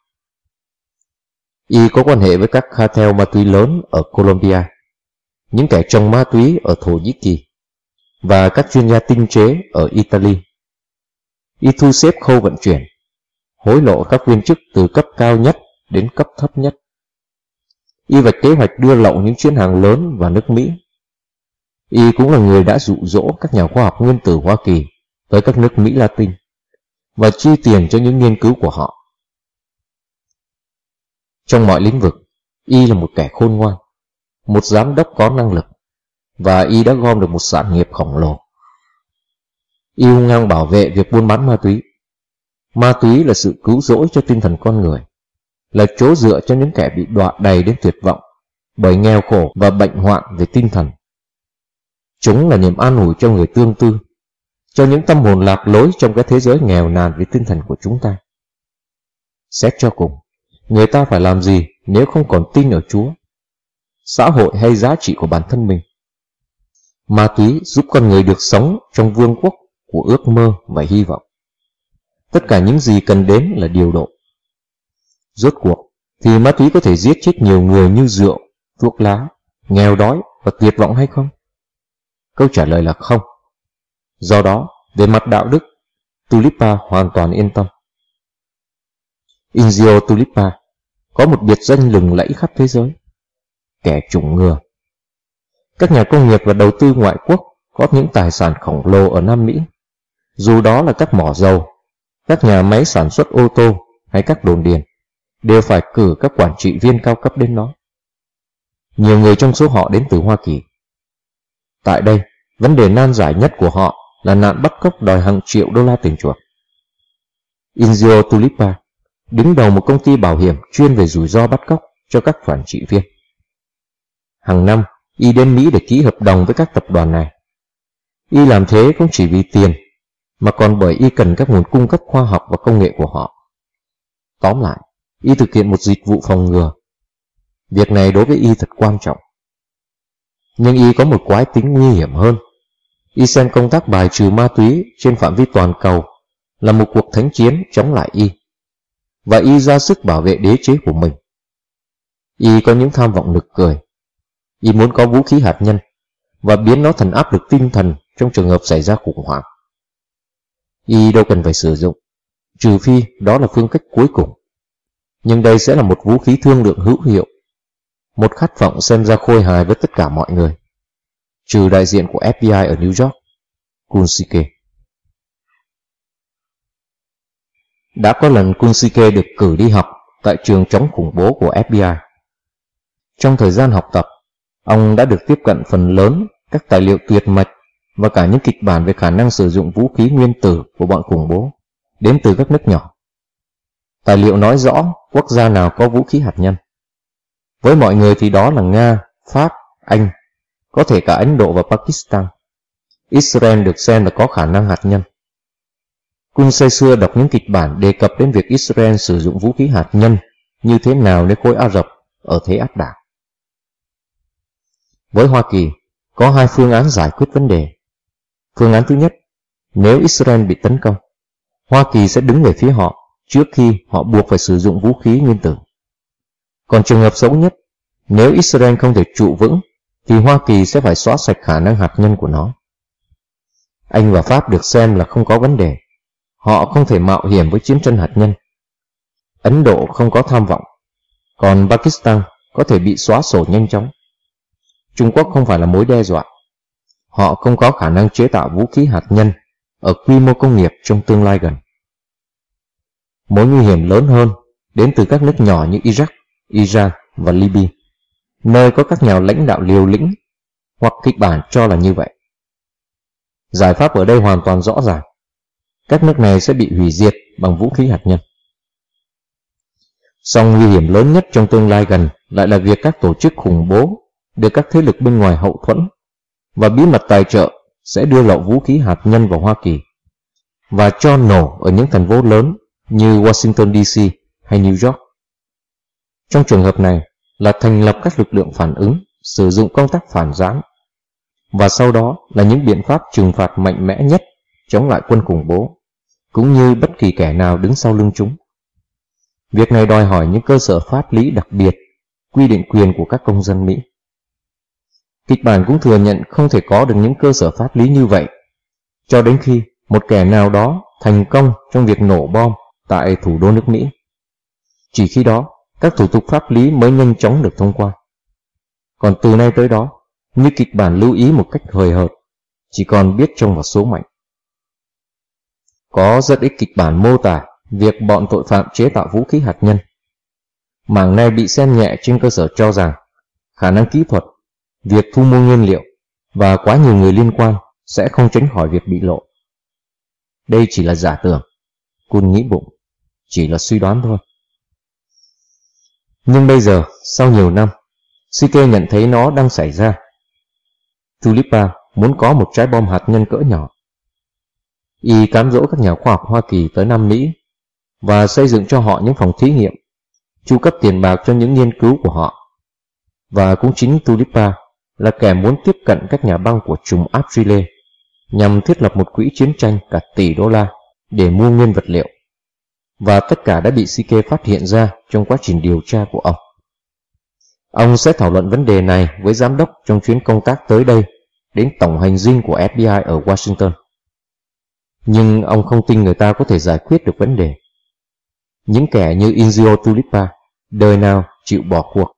Y có quan hệ với các cartel ma túy lớn ở Colombia, những kẻ trồng ma túy ở Thổ Nhĩ Kỳ, và các chuyên gia tinh chế ở Italy. Y thu xếp khâu vận chuyển, hối lộ các viên chức từ cấp cao nhất đến cấp thấp nhất. Y vạch kế hoạch đưa lậu những chuyến hàng lớn vào nước Mỹ. Y cũng là người đã dụ dỗ các nhà khoa học nguyên tử Hoa Kỳ tới các nước Mỹ Latin và chi tiền cho những nghiên cứu của họ. Trong mọi lĩnh vực, Y là một kẻ khôn ngoan, một giám đốc có năng lực, và Y đã gom được một sản nghiệp khổng lồ. Y hung hăng bảo vệ việc buôn bán ma túy. Ma túy là sự cứu rỗi cho tinh thần con người, là chỗ dựa cho những kẻ bị đọa đầy đến tuyệt vọng bởi nghèo khổ và bệnh hoạn về tinh thần. Chúng là niềm an ủi cho người tương tư, cho những tâm hồn lạc lối trong cái thế giới nghèo nàn về tinh thần của chúng ta. Xét cho cùng, người ta phải làm gì nếu không còn tin ở Chúa, xã hội hay giá trị của bản thân mình? Ma túy giúp con người được sống trong vương quốc của ước mơ và hy vọng. Tất cả những gì cần đến là điều độ. Rốt cuộc thì ma túy có thể giết chết nhiều người như rượu, thuốc lá, nghèo đói và tuyệt vọng hay không? Câu trả lời là không. Do đó, về mặt đạo đức, Tulipa hoàn toàn yên tâm. Inzio Tulipa có một biệt danh lừng lẫy khắp thế giới: kẻ chủng ngừa. Các nhà công nghiệp và đầu tư ngoại quốc có những tài sản khổng lồ ở Nam Mỹ, dù đó là các mỏ dầu, các nhà máy sản xuất ô tô hay các đồn điền, đều phải cử các quản trị viên cao cấp đến nó. Nhiều người trong số họ đến từ Hoa Kỳ. Tại đây, vấn đề nan giải nhất của họ là nạn bắt cóc đòi hàng triệu đô la tiền chuộc. Inzio Tulipa đứng đầu một công ty bảo hiểm chuyên về rủi ro bắt cóc cho các quản trị viên. Hàng năm, y đến Mỹ để ký hợp đồng với các tập đoàn này. Y làm thế không chỉ vì tiền, mà còn bởi y cần các nguồn cung cấp khoa học và công nghệ của họ. Tóm lại, y thực hiện một dịch vụ phòng ngừa. Việc này đối với y thật quan trọng. Nhưng y có một quái tính nguy hiểm hơn. Y xem công tác bài trừ ma túy trên phạm vi toàn cầu là một cuộc thánh chiến chống lại y, và y ra sức bảo vệ đế chế của mình. Y có những tham vọng nực cười. Y muốn có vũ khí hạt nhân và biến nó thành áp lực tinh thần trong trường hợp xảy ra khủng hoảng. Y đâu cần phải sử dụng, trừ phi đó là phương cách cuối cùng. Nhưng đây sẽ là một vũ khí thương lượng hữu hiệu, một khát vọng xem ra khôi hài với tất cả mọi người, trừ đại diện của ép bê i ở New York, Kunshike. Đã có lần Kunsuke được cử đi học tại trường chống khủng bố của ép bê i. Trong thời gian học tập, ông đã được tiếp cận phần lớn các tài liệu tuyệt mật và cả những kịch bản về khả năng sử dụng vũ khí nguyên tử của bọn khủng bố đến từ các nước nhỏ. Tài liệu nói rõ quốc gia nào có vũ khí hạt nhân. Với mọi người thì đó là Nga, Pháp, Anh, có thể cả Ấn Độ và Pakistan. Israel được xem là có khả năng hạt nhân. Kun say sưa đọc những kịch bản đề cập đến việc Israel sử dụng vũ khí hạt nhân như thế nào nếu khối Ả Rập ở thế áp đảo. Với Hoa Kỳ, có hai phương án giải quyết vấn đề. Phương án thứ nhất, nếu Israel bị tấn công, Hoa Kỳ sẽ đứng về phía họ trước khi họ buộc phải sử dụng vũ khí nguyên tử. Còn trường hợp xấu nhất, nếu Israel không thể trụ vững, thì Hoa Kỳ sẽ phải xóa sạch khả năng hạt nhân của nó. Anh và Pháp được xem là không có vấn đề. Họ không thể mạo hiểm với chiến tranh hạt nhân. Ấn Độ không có tham vọng, còn Pakistan có thể bị xóa sổ nhanh chóng. Trung Quốc không phải là mối đe dọa. Họ không có khả năng chế tạo vũ khí hạt nhân ở quy mô công nghiệp trong tương lai gần. Mối nguy hiểm lớn hơn đến từ các nước nhỏ như Iraq, Iran và Libya, nơi có các nhà lãnh đạo liều lĩnh hoặc kịch bản cho là như vậy. Giải pháp ở đây hoàn toàn rõ ràng. Các nước này sẽ bị hủy diệt bằng vũ khí hạt nhân. Song nguy hiểm lớn nhất trong tương lai gần lại là việc các tổ chức khủng bố được các thế lực bên ngoài hậu thuẫn và bí mật tài trợ sẽ đưa lậu vũ khí hạt nhân vào Hoa Kỳ và cho nổ ở những thành phố lớn như Washington đê xê hay New York. Trong trường hợp này là thành lập các lực lượng phản ứng, sử dụng công tác phản gián, và sau đó là những biện pháp trừng phạt mạnh mẽ nhất chống lại quân khủng bố, cũng như bất kỳ kẻ nào đứng sau lưng chúng. Việc này đòi hỏi những cơ sở pháp lý đặc biệt, quy định quyền của các công dân Mỹ. Kịch bản cũng thừa nhận không thể có được những cơ sở pháp lý như vậy, cho đến khi một kẻ nào đó thành công trong việc nổ bom tại thủ đô nước Mỹ. Chỉ khi đó, các thủ tục pháp lý mới nhanh chóng được thông qua. Còn từ nay tới đó, như kịch bản lưu ý một cách hời hợt, chỉ còn biết trông vào số mệnh. Có rất ít kịch bản mô tả việc bọn tội phạm chế tạo vũ khí hạt nhân. Mảng này bị xem nhẹ trên cơ sở cho rằng khả năng kỹ thuật, việc thu mua nguyên liệu và quá nhiều người liên quan sẽ không tránh khỏi việc bị lộ. Đây chỉ là giả tưởng, Kun nghĩ bụng, chỉ là suy đoán thôi. Nhưng bây giờ, sau nhiều năm, Shike nhận thấy nó đang xảy ra. Tulipa muốn có một trái bom hạt nhân cỡ nhỏ. Y cám dỗ các nhà khoa học Hoa Kỳ tới Nam Mỹ và xây dựng cho họ những phòng thí nghiệm, chu cấp tiền bạc cho những nghiên cứu của họ. Và cũng chính Tulipa là kẻ muốn tiếp cận các nhà băng của trùm Abrile nhằm thiết lập một quỹ chiến tranh cả tỷ đô la để mua nguyên vật liệu. Và tất cả đã bị Shike phát hiện ra trong quá trình điều tra của ông. Ông sẽ thảo luận vấn đề này với giám đốc trong chuyến công tác tới đây đến tổng hành dinh của ép bê i ở Washington. Nhưng ông không tin người ta có thể giải quyết được vấn đề. Những kẻ như Inzio Tulipa đời nào chịu bỏ cuộc.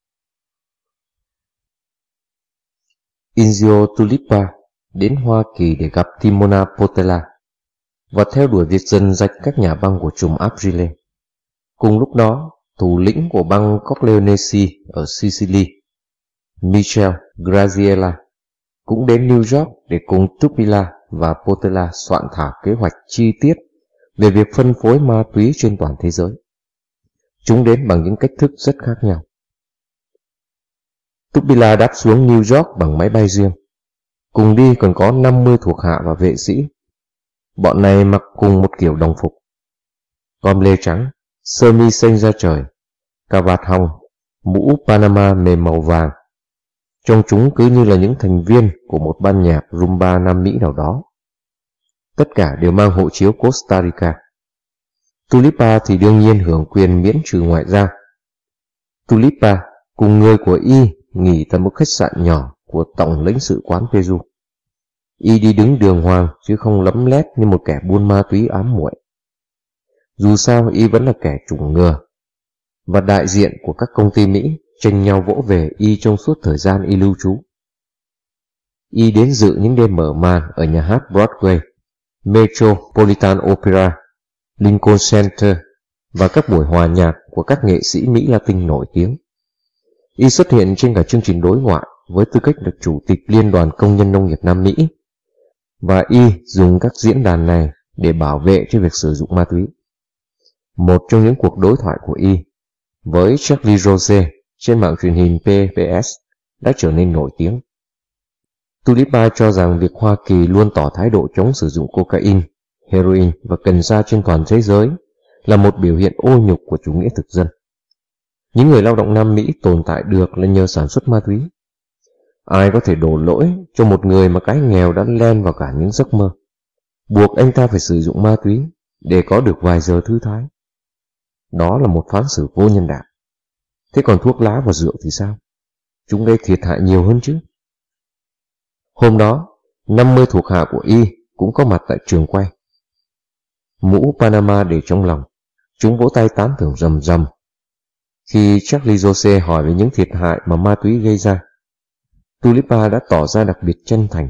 Inzio Tulipa đến Hoa Kỳ để gặp Timona Potela và theo đuổi việc dần dạch các nhà băng của trùm Abrile. Cùng lúc đó, thủ lĩnh của băng Corleonesi ở Sicily, Michel Graziella, cũng đến New York để cùng Tupila và Potela soạn thảo kế hoạch chi tiết về việc phân phối ma túy trên toàn thế giới. Chúng đến bằng những cách thức rất khác nhau. Tupila đáp xuống New York bằng máy bay riêng. Cùng đi còn có năm mươi thuộc hạ và vệ sĩ. Bọn này mặc cùng một kiểu đồng phục: gom lê trắng, sơ mi xanh da trời, cà vạt hồng, mũ Panama mềm màu vàng. Trông chúng cứ như là những thành viên của một ban nhạc rumba Nam Mỹ nào đó. Tất cả đều mang hộ chiếu Costa Rica. Tulipa thì đương nhiên hưởng quyền miễn trừ ngoại giao. Tulipa cùng người của Y nghỉ tại một khách sạn nhỏ của tổng lãnh sự quán Peru. Y đi đứng đường hoàng chứ không lấm lét như một kẻ buôn ma túy ám muội. Dù sao Y vẫn là kẻ chủng ngừa, và đại diện của các công ty Mỹ tranh nhau vỗ về Y trong suốt thời gian Y lưu trú. Y đến dự những đêm mở màn ở nhà hát Broadway, Metropolitan Opera Lincoln Center và các buổi hòa nhạc của các nghệ sĩ Mỹ Latin nổi tiếng. Y xuất hiện trên cả chương trình đối ngoại với tư cách là Chủ tịch Liên đoàn Công nhân Nông nghiệp Nam Mỹ, và Y dùng các diễn đàn này để bảo vệ cho việc sử dụng ma túy. Một trong những cuộc đối thoại của Y với Charlie Rose trên mạng truyền hình pê bê ét đã trở nên nổi tiếng. Tulipa cho rằng việc Hoa Kỳ luôn tỏ thái độ chống sử dụng cocaine, heroin và cần sa trên toàn thế giới là một biểu hiện ô nhục của chủ nghĩa thực dân. Những người lao động Nam Mỹ tồn tại được là nhờ sản xuất ma túy. Ai có thể đổ lỗi cho một người mà cái nghèo đã len vào cả những giấc mơ, buộc anh ta phải sử dụng ma túy để có được vài giờ thư thái? Đó là một phán xử vô nhân đạo. Thế còn thuốc lá và rượu thì sao? Chúng gây thiệt hại nhiều hơn chứ. Hôm đó, năm mươi thuộc hạ của Y cũng có mặt tại trường quay. Mũ Panama để trong lòng, chúng vỗ tay tán thưởng rầm rầm. Khi Charlie Rose hỏi về những thiệt hại mà ma túy gây ra, Tulipa đã tỏ ra đặc biệt chân thành.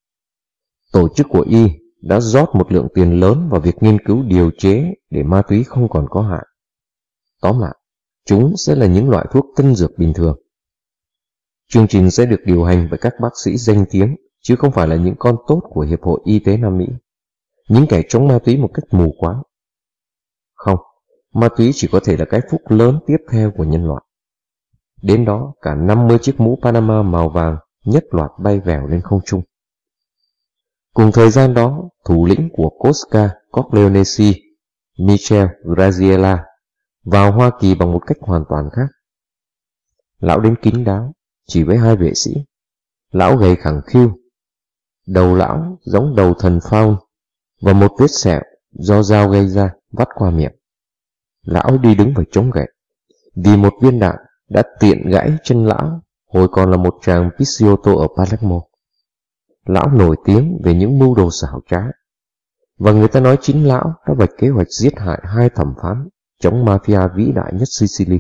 Tổ chức của Y đã rót một lượng tiền lớn vào việc nghiên cứu điều chế để ma túy không còn có hại. Tóm lại, chúng sẽ là những loại thuốc tân dược bình thường. Chương trình sẽ được điều hành bởi các bác sĩ danh tiếng, chứ không phải là những con tốt của Hiệp hội Y tế Nam Mỹ, những kẻ chống ma túy một cách mù quáng. Không, ma túy chỉ có thể là cái phúc lớn tiếp theo của nhân loại. Đến đó, cả năm mươi chiếc mũ Panama màu vàng nhất loạt bay vèo lên không trung. Cùng thời gian đó, thủ lĩnh của Cosca Corleonesi, Michel Graziella, vào Hoa Kỳ bằng một cách hoàn toàn khác. Lão đến kín đáo, chỉ với hai vệ sĩ. Lão gầy khẳng khiu, đầu lão giống đầu thần Faun, và một vết sẹo do dao gây ra vắt qua miệng. Lão đi đứng phải chống gậy, vì một viên đạn đã tiện gãy chân lão hồi còn là một chàng Picciotto ở Palermo. Lão nổi tiếng về những mưu đồ xảo trá, và người ta nói chính lão đã vạch kế hoạch giết hại hai thẩm phán chống mafia vĩ đại nhất Sicily.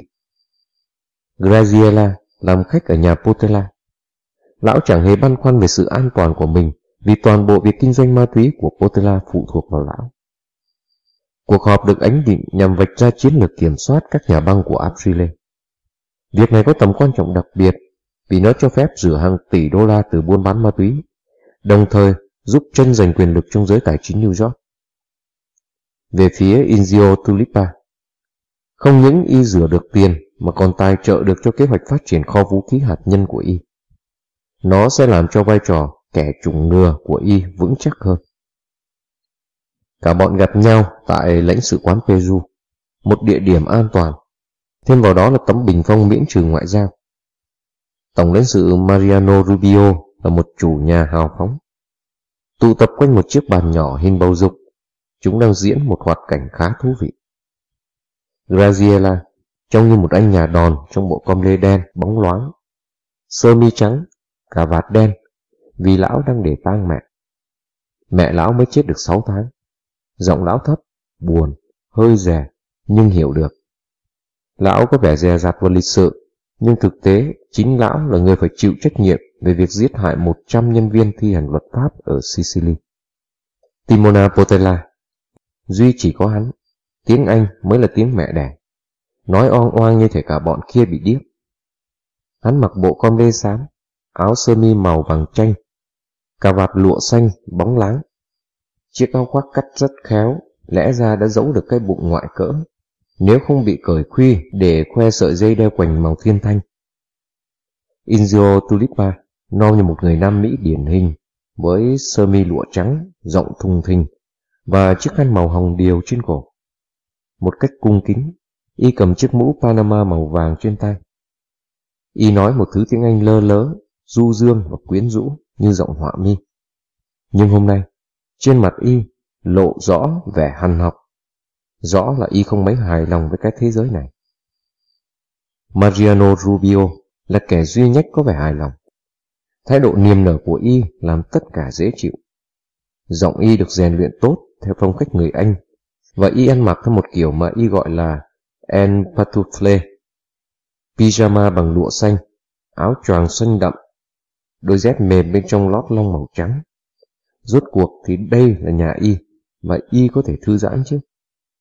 Graziella làm khách ở nhà Portela. Lão chẳng hề băn khoăn về sự an toàn của mình, vì toàn bộ việc kinh doanh ma túy của Portela phụ thuộc vào lão. Cuộc họp được ánh định nhằm vạch ra chiến lược kiểm soát các nhà băng của Aprile. Việc này có tầm quan trọng đặc biệt vì nó cho phép rửa hàng tỷ đô la từ buôn bán ma túy, đồng thời giúp tranh giành quyền lực trong giới tài chính New York. Về phía Inzio Tulipa, không những Y rửa được tiền mà còn tài trợ được cho kế hoạch phát triển kho vũ khí hạt nhân của Y. Nó sẽ làm cho vai trò kẻ chủng ngừa của Y vững chắc hơn. Cả bọn gặp nhau tại lãnh sự quán Peru, một địa điểm an toàn. Thêm vào đó là tấm bình phong miễn trừ ngoại giao. Tổng lãnh sự Mariano Rubio là một chủ nhà hào phóng. Tụ tập quanh một chiếc bàn nhỏ hình bầu dục, chúng đang diễn một hoạt cảnh khá thú vị. Graziella trông như một anh nhà đòn trong bộ com lê đen bóng loáng, sơ mi trắng, cà vạt đen, vì lão đang để tang mẹ. Mẹ lão mới chết được sáu tháng. Giọng lão thấp, buồn, hơi rè, nhưng hiểu được. Lão có vẻ dè dặt và lịch sự, nhưng thực tế chính lão là người phải chịu trách nhiệm về việc giết hại một trăm nhân viên thi hành luật pháp ở Sicily. Timona Portela, duy chỉ có hắn, tiếng Anh mới là tiếng mẹ đẻ, nói oang oang như thể cả bọn kia bị điếc. Hắn mặc bộ com lê xám, áo sơ mi màu vàng chanh, cà vạt lụa xanh bóng láng. Chiếc áo khoác cắt rất khéo, lẽ ra đã giấu được cái bụng ngoại cỡ, nếu không bị cởi khuy để khoe sợi dây đeo quanh màu thiên thanh. Inzio Tulipa no như một người Nam Mỹ điển hình, với sơ mi lụa trắng rộng thùng thình và chiếc khăn màu hồng điều trên cổ. Một cách cung kính, Y cầm chiếc mũ Panama màu vàng trên tay. Y nói một thứ tiếng Anh lơ lớ, du dương và quyến rũ như giọng họa mi. Nhưng hôm nay, trên mặt Y lộ rõ vẻ hằn học. Rõ là Y không mấy hài lòng với cái thế giới này. Mariano Rubio là kẻ duy nhất có vẻ hài lòng. Thái độ niềm nở của Y làm tất cả dễ chịu. Giọng Y được rèn luyện tốt theo phong cách người Anh, và Y ăn mặc theo một kiểu mà Y gọi là en pantoufle, pyjama bằng lụa xanh, áo choàng xanh đậm, đôi dép mềm bên trong lót lông màu trắng. Rốt cuộc thì đây là nhà Y, và Y có thể thư giãn chứ.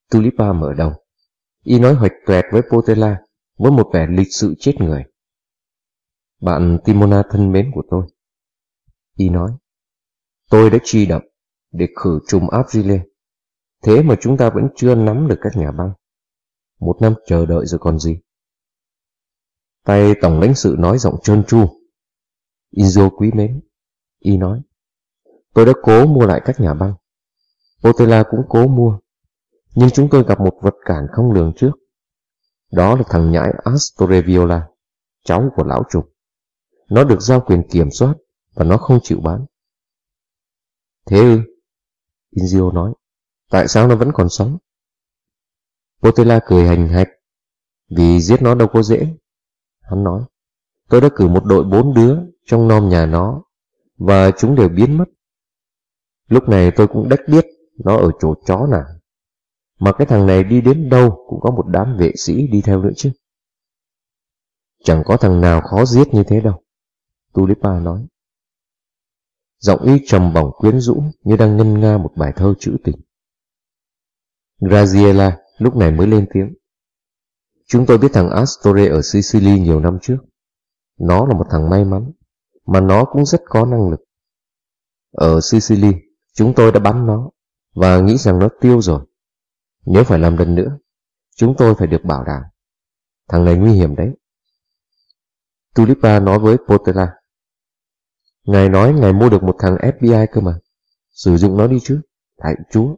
Tulipa mở đầu. Y nói huệch toẹt với Portela với một vẻ lịch sự chết người. Bạn Timona thân mến của tôi, Y nói, tôi đã chi đậm để khử trùng Abrile. Thế mà chúng ta vẫn chưa nắm được các nhà băng. Một năm chờ đợi rồi còn gì. Tay tổng lãnh sự nói giọng trơn tru. Inzo quý mến, Y nói, tôi đã cố mua lại các nhà băng. Portela cũng cố mua. Nhưng chúng tôi gặp một vật cản không lường trước. Đó là thằng nhãi Astore Viola, cháu của lão trùm. Nó được giao quyền kiểm soát và nó không chịu bán. Thế ư? Inzio nói. Tại sao nó vẫn còn sống? Portela cười hành hạch. Vì giết nó đâu có dễ. Hắn nói. Tôi đã cử một đội bốn đứa trong nom nhà nó và chúng đều biến mất. Lúc này tôi cũng đếch biết nó ở chỗ chó nào. Mà cái thằng này đi đến đâu cũng có một đám vệ sĩ đi theo nữa chứ. Chẳng có thằng nào khó giết như thế đâu, Tulipa nói. Giọng Y trầm bổng quyến rũ như đang ngân nga một bài thơ trữ tình. Graziella lúc này mới lên tiếng. Chúng tôi biết thằng Astore ở Sicily nhiều năm trước. Nó là một thằng may mắn, mà nó cũng rất có năng lực. Ở Sicily, chúng tôi đã bắn nó và nghĩ rằng nó tiêu rồi. Nếu phải làm lần nữa, chúng tôi phải được bảo đảm. Thằng này nguy hiểm đấy. Tulipa nói với Portela. Ngài nói ngài mua được một thằng ép bê i cơ mà. Sử dụng nó đi chứ, thạy chúa.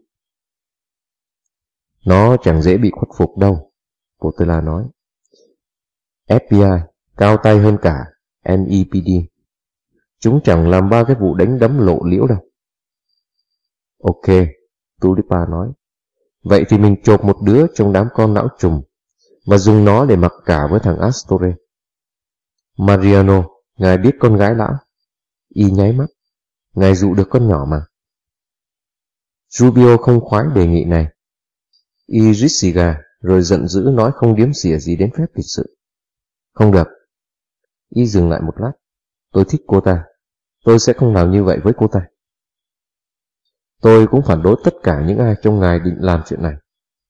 Nó chẳng dễ bị khuất phục đâu, Portela nói. ép bê i cao tay hơn cả en e pê đê. Chúng chẳng làm ba cái vụ đánh đấm lộ liễu đâu. Ok, Tulipa nói. Vậy thì mình chộp một đứa trong đám con não trùng và dùng nó để mặc cả với thằng Astore. Mariano, ngài biết con gái lão. Y nháy mắt. Ngài dụ được con nhỏ mà. Rubio không khoái đề nghị này. Y rít xì gà rồi giận dữ nói không điếm xỉa gì đến phép lịch sự. Không được. Y dừng lại một lát. Tôi thích cô ta. Tôi sẽ không làm như vậy với cô ta. Tôi cũng phản đối tất cả những ai trong ngài định làm chuyện này.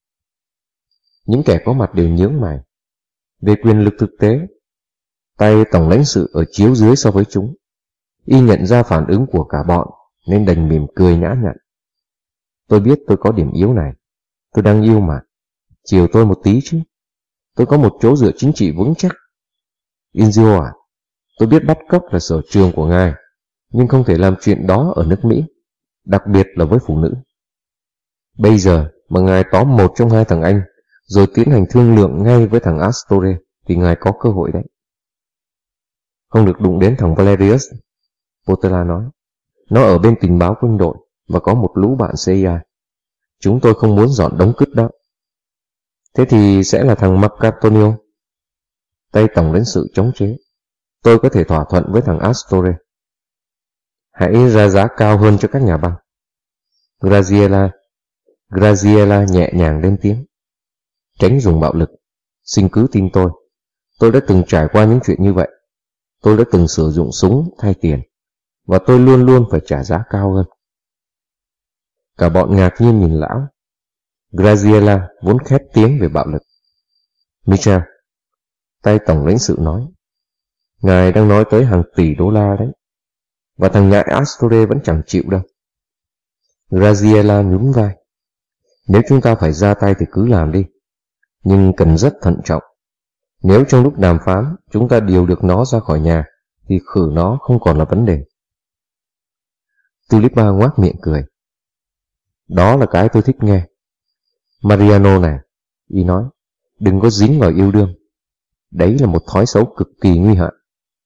Những kẻ có mặt đều nhướng mày. Về quyền lực thực tế, tay tổng lãnh sự ở chiếu dưới so với chúng. Y nhận ra phản ứng của cả bọn nên đành mỉm cười nhã nhặn. Tôi biết tôi có điểm yếu này. Tôi đang yêu mà. Chiều tôi một tí chứ. Tôi có một chỗ dựa chính trị vững chắc. Inzio à, tôi biết bắt cóc là sở trường của ngài, nhưng không thể làm chuyện đó ở nước Mỹ, đặc biệt là với phụ nữ. Bây giờ mà ngài tóm một trong hai thằng anh, rồi tiến hành thương lượng ngay với thằng Astore, thì ngài có cơ hội đấy. Không được đụng đến thằng Valerius, Portela nói. Nó ở bên tình báo quân đội và có một lũ bạn xê i a. Chúng tôi không muốn dọn đống cứt đó. Thế thì sẽ là thằng Marcantonio. Tay tổng lãnh sự chống chế. Tôi có thể thỏa thuận với thằng Astore. Hãy ra giá cao hơn cho các nhà băng. Graziella, Graziella nhẹ nhàng lên tiếng. Tránh dùng bạo lực. Xin cứ tin tôi. Tôi đã từng trải qua những chuyện như vậy. Tôi đã từng sử dụng súng thay tiền. Và tôi luôn luôn phải trả giá cao hơn. Cả bọn ngạc nhiên nhìn lão. Graziella vốn khét tiếng về bạo lực. Michel, tay tổng lãnh sự nói. Ngài đang nói tới hàng tỷ đô la đấy. Và thằng nhãi Astore vẫn chẳng chịu đâu. Graziella nhún vai. Nếu chúng ta phải ra tay thì cứ làm đi. Nhưng cần rất thận trọng. Nếu trong lúc đàm phán chúng ta điều được nó ra khỏi nhà, thì khử nó không còn là vấn đề. Tulipa ngoác miệng cười. Đó là cái tôi thích nghe. Mariano này, Y nói, đừng có dính vào yêu đương. Đấy là một thói xấu cực kỳ nguy hại.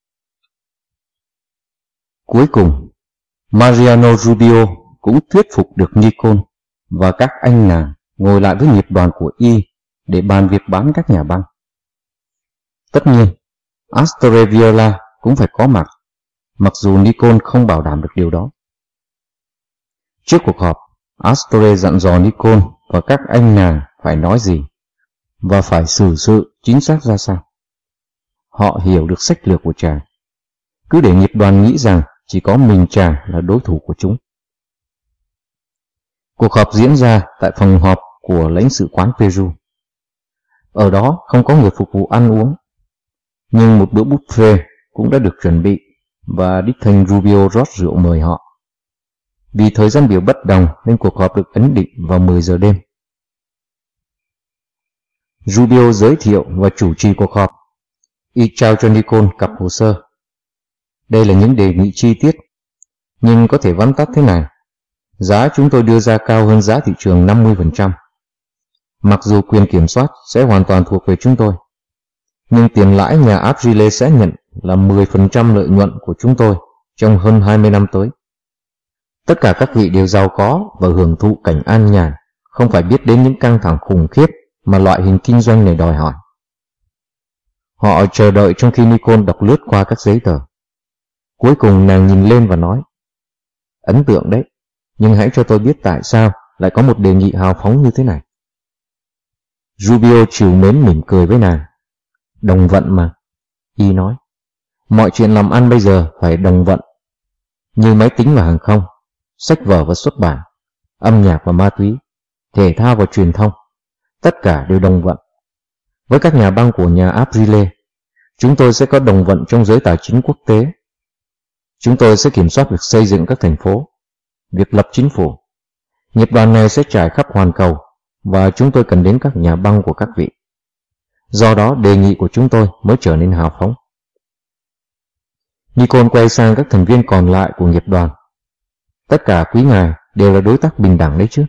Cuối cùng, Mariano Rubio cũng thuyết phục được Nikon và các anh nàng ngồi lại với nghiệp đoàn của Y để bàn việc bán các nhà băng. Tất nhiên, Astore Viola cũng phải có mặt, mặc dù Nikon không bảo đảm được điều đó. Trước cuộc họp, Astore dặn dò Nikon và các anh nàng phải nói gì và phải xử sự chính xác ra sao. Họ hiểu được sách lược của chàng. Cứ để nghiệp đoàn nghĩ rằng chỉ có mình chàng là đối thủ của chúng. Cuộc họp diễn ra tại phòng họp của lãnh sự quán Peru. Ở đó không có người phục vụ ăn uống, nhưng một bữa buffet cũng đã được chuẩn bị và đích thân Rubio rót rượu mời họ. Vì thời gian biểu bất đồng nên cuộc họp được ấn định vào mười giờ đêm. Rubio giới thiệu và chủ trì cuộc họp. Y trao cho Nicole cặp hồ sơ. Đây là những đề nghị chi tiết, nhưng có thể vắn tắt thế này. Giá chúng tôi đưa ra cao hơn giá thị trường năm mươi phần trăm. Mặc dù quyền kiểm soát sẽ hoàn toàn thuộc về chúng tôi, nhưng tiền lãi nhà Abrile sẽ nhận là mười phần trăm lợi nhuận của chúng tôi trong hơn hai mươi năm tới. Tất cả các vị đều giàu có và hưởng thụ cảnh an nhàn, không phải biết đến những căng thẳng khủng khiếp mà loại hình kinh doanh này đòi hỏi. Họ chờ đợi trong khi Nicole đọc lướt qua các giấy tờ. Cuối cùng nàng nhìn lên và nói, ấn tượng đấy, nhưng hãy cho tôi biết tại sao lại có một đề nghị hào phóng như thế này. Rubio trìu mến mỉm cười với nàng. Đồng vận mà, y nói. Mọi chuyện làm ăn bây giờ phải đồng vận. Như máy tính và hàng không, sách vở và xuất bản, âm nhạc và ma túy, thể thao và truyền thông, tất cả đều đồng vận. Với các nhà băng của nhà Abrile, chúng tôi sẽ có đồng vận trong giới tài chính quốc tế. Chúng tôi sẽ kiểm soát việc xây dựng các thành phố, việc lập chính phủ. Nghiệp đoàn này sẽ trải khắp hoàn cầu, và chúng tôi cần đến các nhà băng của các vị. Do đó đề nghị của chúng tôi mới trở nên hào phóng. Nicole quay sang các thành viên còn lại của nghiệp đoàn. Tất cả quý ngài đều là đối tác bình đẳng đấy chứ.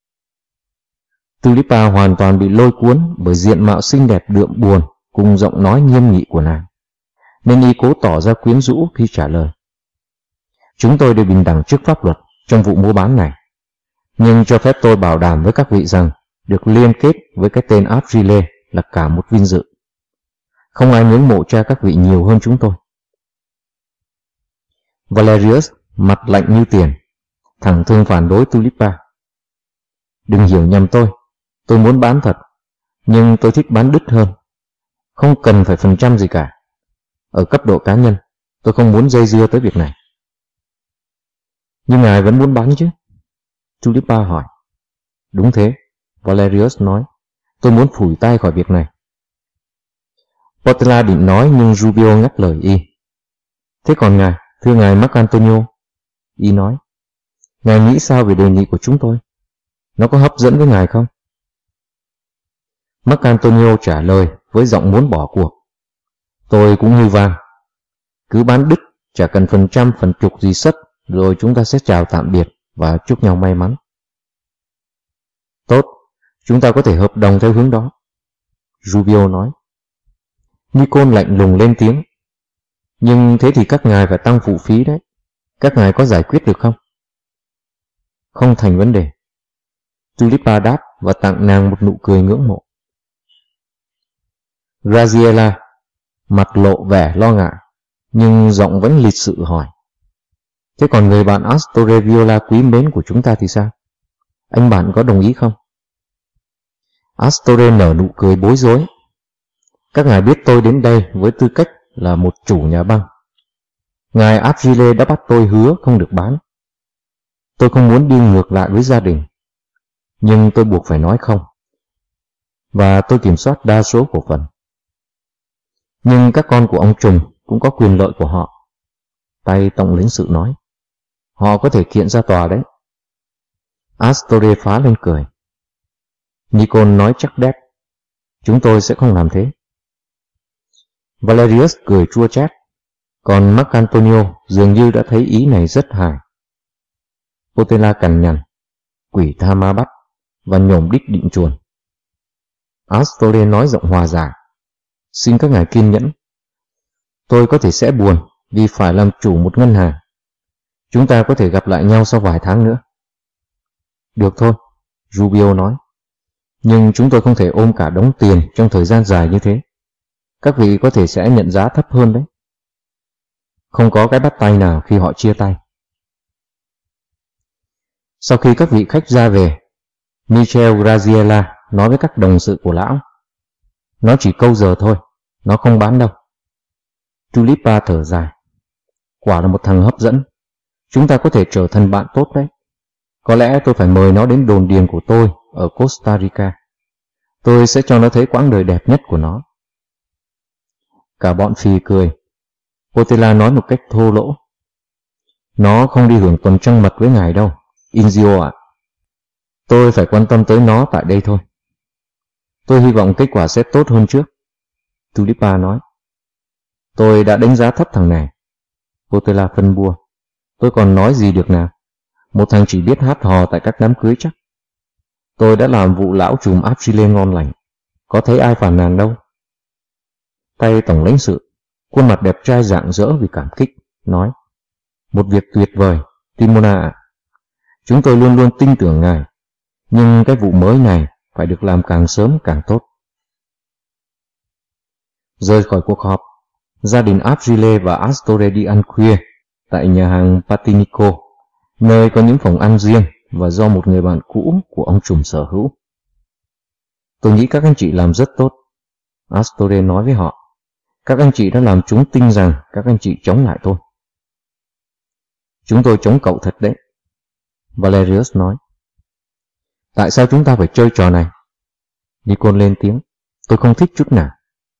Tulipa hoàn toàn bị lôi cuốn bởi diện mạo xinh đẹp đượm buồn cùng giọng nói nghiêm nghị của nàng, nên y cố tỏ ra quyến rũ khi trả lời. Chúng tôi đều bình đẳng trước pháp luật trong vụ mua bán này, nhưng cho phép tôi bảo đảm với các vị rằng được liên kết với cái tên Abrile là cả một vinh dự. Không ai ngưỡng mộ cha các vị nhiều hơn chúng tôi. Valerius mặt lạnh như tiền, thẳng thừng phản đối Tulipa. Đừng hiểu nhầm tôi, tôi muốn bán thật, nhưng tôi thích bán đứt hơn. Không cần phải phần trăm gì cả. Ở cấp độ cá nhân, tôi không muốn dây dưa tới việc này. Nhưng ngài vẫn muốn bán chứ? Tulipa hỏi. Đúng thế, Valerius nói. Tôi muốn phủi tay khỏi việc này. Portela định nói nhưng Rubio ngắt lời y. Thế còn ngài, thưa ngài Marcantonio, y nói, ngài nghĩ sao về đề nghị của chúng tôi? Nó có hấp dẫn với ngài không? Marcantonio trả lời với giọng muốn bỏ cuộc. Tôi cũng như vang. Cứ bán đứt, chả cần phần trăm phần chục gì sất, rồi chúng ta sẽ chào tạm biệt và chúc nhau may mắn. Tốt, chúng ta có thể hợp đồng theo hướng đó, Rubio nói. Nicole lạnh lùng lên tiếng. Nhưng thế thì các ngài phải tăng phụ phí đấy. Các ngài có giải quyết được không? Không thành vấn đề. Tulipa đáp và tặng nàng một nụ cười ngưỡng mộ. Graziella mặt lộ vẻ lo ngại, nhưng giọng vẫn lịch sự hỏi. Thế còn người bạn Astore Viola quý mến của chúng ta thì sao? Anh bạn có đồng ý không? Astore nở nụ cười bối rối. Các ngài biết tôi đến đây với tư cách là một chủ nhà băng. Ngài Abrile đã bắt tôi hứa không được bán. Tôi không muốn đi ngược lại với gia đình, nhưng tôi buộc phải nói không. Và tôi kiểm soát đa số cổ phần. Nhưng các con của ông Trùng cũng có quyền lợi của họ. Tay tổng lãnh sự nói. Họ có thể kiện ra tòa đấy. Astore phá lên cười. Nicole nói chắc đét. Chúng tôi sẽ không làm thế. Valerius cười chua chát, còn Marcantonio dường như đã thấy ý này rất hài. Portela cằn nhằn, quỷ tha ma bắt, và nhổm đích định chuồn. Astore nói giọng hòa giải. Xin các ngài kiên nhẫn. Tôi có thể sẽ buồn vì phải làm chủ một ngân hàng. Chúng ta có thể gặp lại nhau sau vài tháng nữa. Được thôi, Rubio nói. Nhưng chúng tôi không thể ôm cả đống tiền trong thời gian dài như thế. Các vị có thể sẽ nhận giá thấp hơn đấy. Không có cái bắt tay nào khi họ chia tay. Sau khi các vị khách ra về, Michel Graziella nói với các đồng sự của lão. Nó chỉ câu giờ thôi, nó không bán đâu. Tulipa thở dài. Quả là một thằng hấp dẫn. Chúng ta có thể trở thành bạn tốt đấy. Có lẽ tôi phải mời nó đến đồn điền của tôi ở Costa Rica. Tôi sẽ cho nó thấy quãng đời đẹp nhất của nó. Cả bọn phì cười. Portela nói một cách thô lỗ. Nó không đi hưởng tuần trăng mật với ngài đâu, Inzio ạ. Tôi phải quan tâm tới nó tại đây thôi. Tôi hy vọng kết quả sẽ tốt hơn trước, Tulipa nói. Tôi đã đánh giá thấp thằng này. Portela phân bua. Tôi còn nói gì được nào? Một thằng chỉ biết hát hò tại các đám cưới chắc. Tôi đã làm vụ lão trùm Aprile ngon lành. Có thấy ai phản nàn đâu. Tay tổng lãnh sự, khuôn mặt đẹp trai rạng rỡ vì cảm kích, nói. Một việc tuyệt vời, Timona ạ. Chúng tôi luôn luôn tin tưởng ngài. Nhưng cái vụ mới này phải được làm càng sớm càng tốt. Rời khỏi cuộc họp, gia đình Aprile và Astore đi ăn khuya tại nhà hàng Patinico, nơi có những phòng ăn riêng và do một người bạn cũ của ông trùm sở hữu. Tôi nghĩ các anh chị làm rất tốt, Astore nói với họ. Các anh chị đã làm chúng tin rằng các anh chị chống lại tôi. Chúng tôi chống cậu thật đấy, Valerius nói. Tại sao chúng ta phải chơi trò này? Nikon lên tiếng. Tôi không thích chút nào.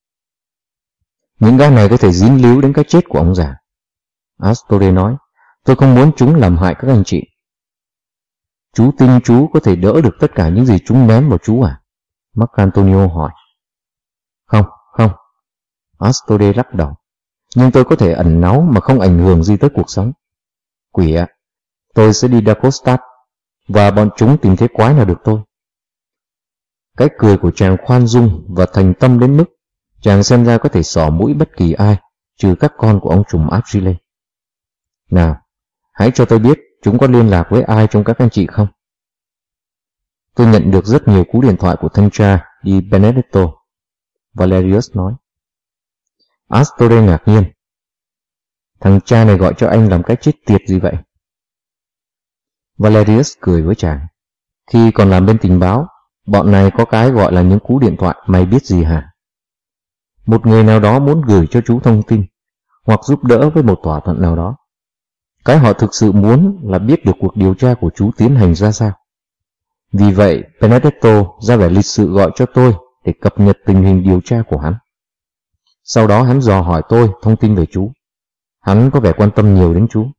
Những gã này có thể dính líu đến cái chết của ông già, Astore nói. Tôi không muốn chúng làm hại các anh chị. Chú tin chú có thể đỡ được tất cả những gì chúng ném vào chú à? Marcantonio hỏi. Không, không, Astore lắc đầu. Nhưng tôi có thể ẩn náu mà không ảnh hưởng gì tới cuộc sống. Quỷ ạ, tôi sẽ đi Dacostat và bọn chúng tìm thấy quái nào được tôi. Cái cười của chàng khoan dung và thành tâm đến mức chàng xem ra có thể xỏ mũi bất kỳ ai trừ các con của ông trùm Aprile. Nào, hãy cho tôi biết chúng có liên lạc với ai trong các anh chị không? Tôi nhận được rất nhiều cú điện thoại của thanh tra Di Benedetto, Valerius nói. Astore ngạc nhiên. Thằng cha này gọi cho anh làm cái chết tiệt gì vậy? Valerius cười với chàng. Khi còn làm bên tình báo, bọn này có cái gọi là những cú điện thoại mày biết gì hả? Một người nào đó muốn gửi cho chú thông tin, hoặc giúp đỡ với một thỏa thuận nào đó. Cái họ thực sự muốn là biết được cuộc điều tra của chú tiến hành ra sao. Vì vậy, Benedetto ra vẻ lịch sự gọi cho tôi để cập nhật tình hình điều tra của hắn. Sau đó hắn dò hỏi tôi thông tin về chú. Hắn có vẻ quan tâm nhiều đến chú.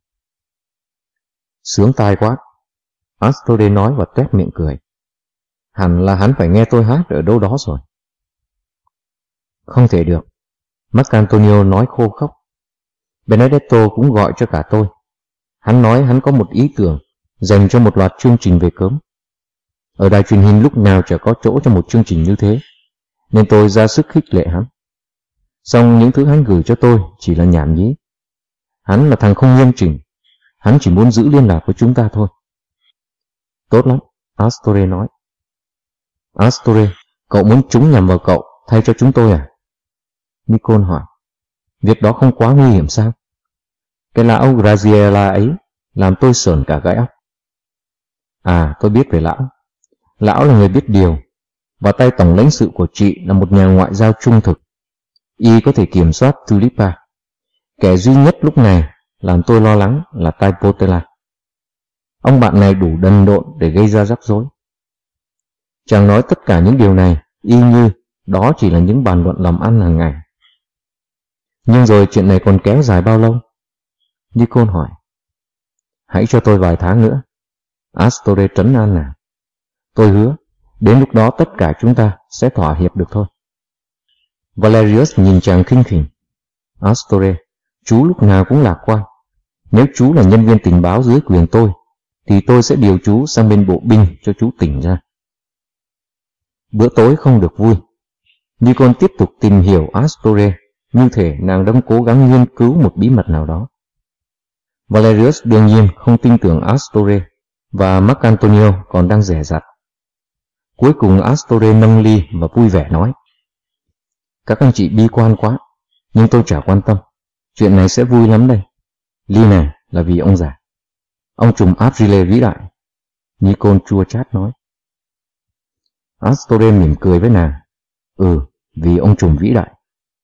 Sướng tai quá, Astore nói và tuét miệng cười. Hẳn là hắn phải nghe tôi hát ở đâu đó rồi. Không thể được, Marcantonio nói khô khốc. Benedetto cũng gọi cho cả tôi. Hắn nói hắn có một ý tưởng dành cho một loạt chương trình về cớm. Ở đài truyền hình lúc nào chả có chỗ cho một chương trình như thế, nên tôi ra sức khích lệ hắn. Song những thứ hắn gửi cho tôi chỉ là nhảm nhí. Hắn là thằng không nghiêm chỉnh. Hắn chỉ muốn giữ liên lạc với chúng ta thôi. Tốt lắm, Astore nói. Astore, cậu muốn chúng nhằm vào cậu thay cho chúng tôi à? Nikon hỏi. Việc đó không quá nguy hiểm sao? Cái lão Graziella ấy làm tôi sởn cả gai óc. À, tôi biết về lão. Lão là người biết điều, và tay tổng lãnh sự của chị là một nhà ngoại giao trung thực. Y có thể kiểm soát Tulipa. Kẻ duy nhất lúc này làm tôi lo lắng là tay Portela. Ông bạn này đủ đần độn để gây ra rắc rối. Chàng nói tất cả những điều này y như đó chỉ là những bàn luận làm ăn hàng ngày. Nhưng rồi chuyện này còn kéo dài bao lâu? Nikon hỏi. Hãy cho tôi vài tháng nữa, Astore trấn an nào. Tôi hứa, đến lúc đó tất cả chúng ta sẽ thỏa hiệp được thôi. Valerius nhìn chàng khinh khỉnh. Astore, chú lúc nào cũng lạc quan. Nếu chú là nhân viên tình báo dưới quyền tôi, thì tôi sẽ điều chú sang bên bộ binh cho chú tỉnh ra. Bữa tối không được vui. Nikon tiếp tục tìm hiểu Astore, như thể nàng đang cố gắng nghiên cứu một bí mật nào đó. Valerius đương nhiên không tin tưởng Astore, và Marcantonio còn đang dè dặt. Cuối cùng Astore nâng ly và vui vẻ nói. Các anh chị bi quan quá, nhưng tôi chả quan tâm. Chuyện này sẽ vui lắm đây. Ly này là vì ông già. Ông trùm Aprile vĩ đại. Nikon chua chát nói. Astore mỉm cười với nàng. Ừ, vì ông trùm vĩ đại.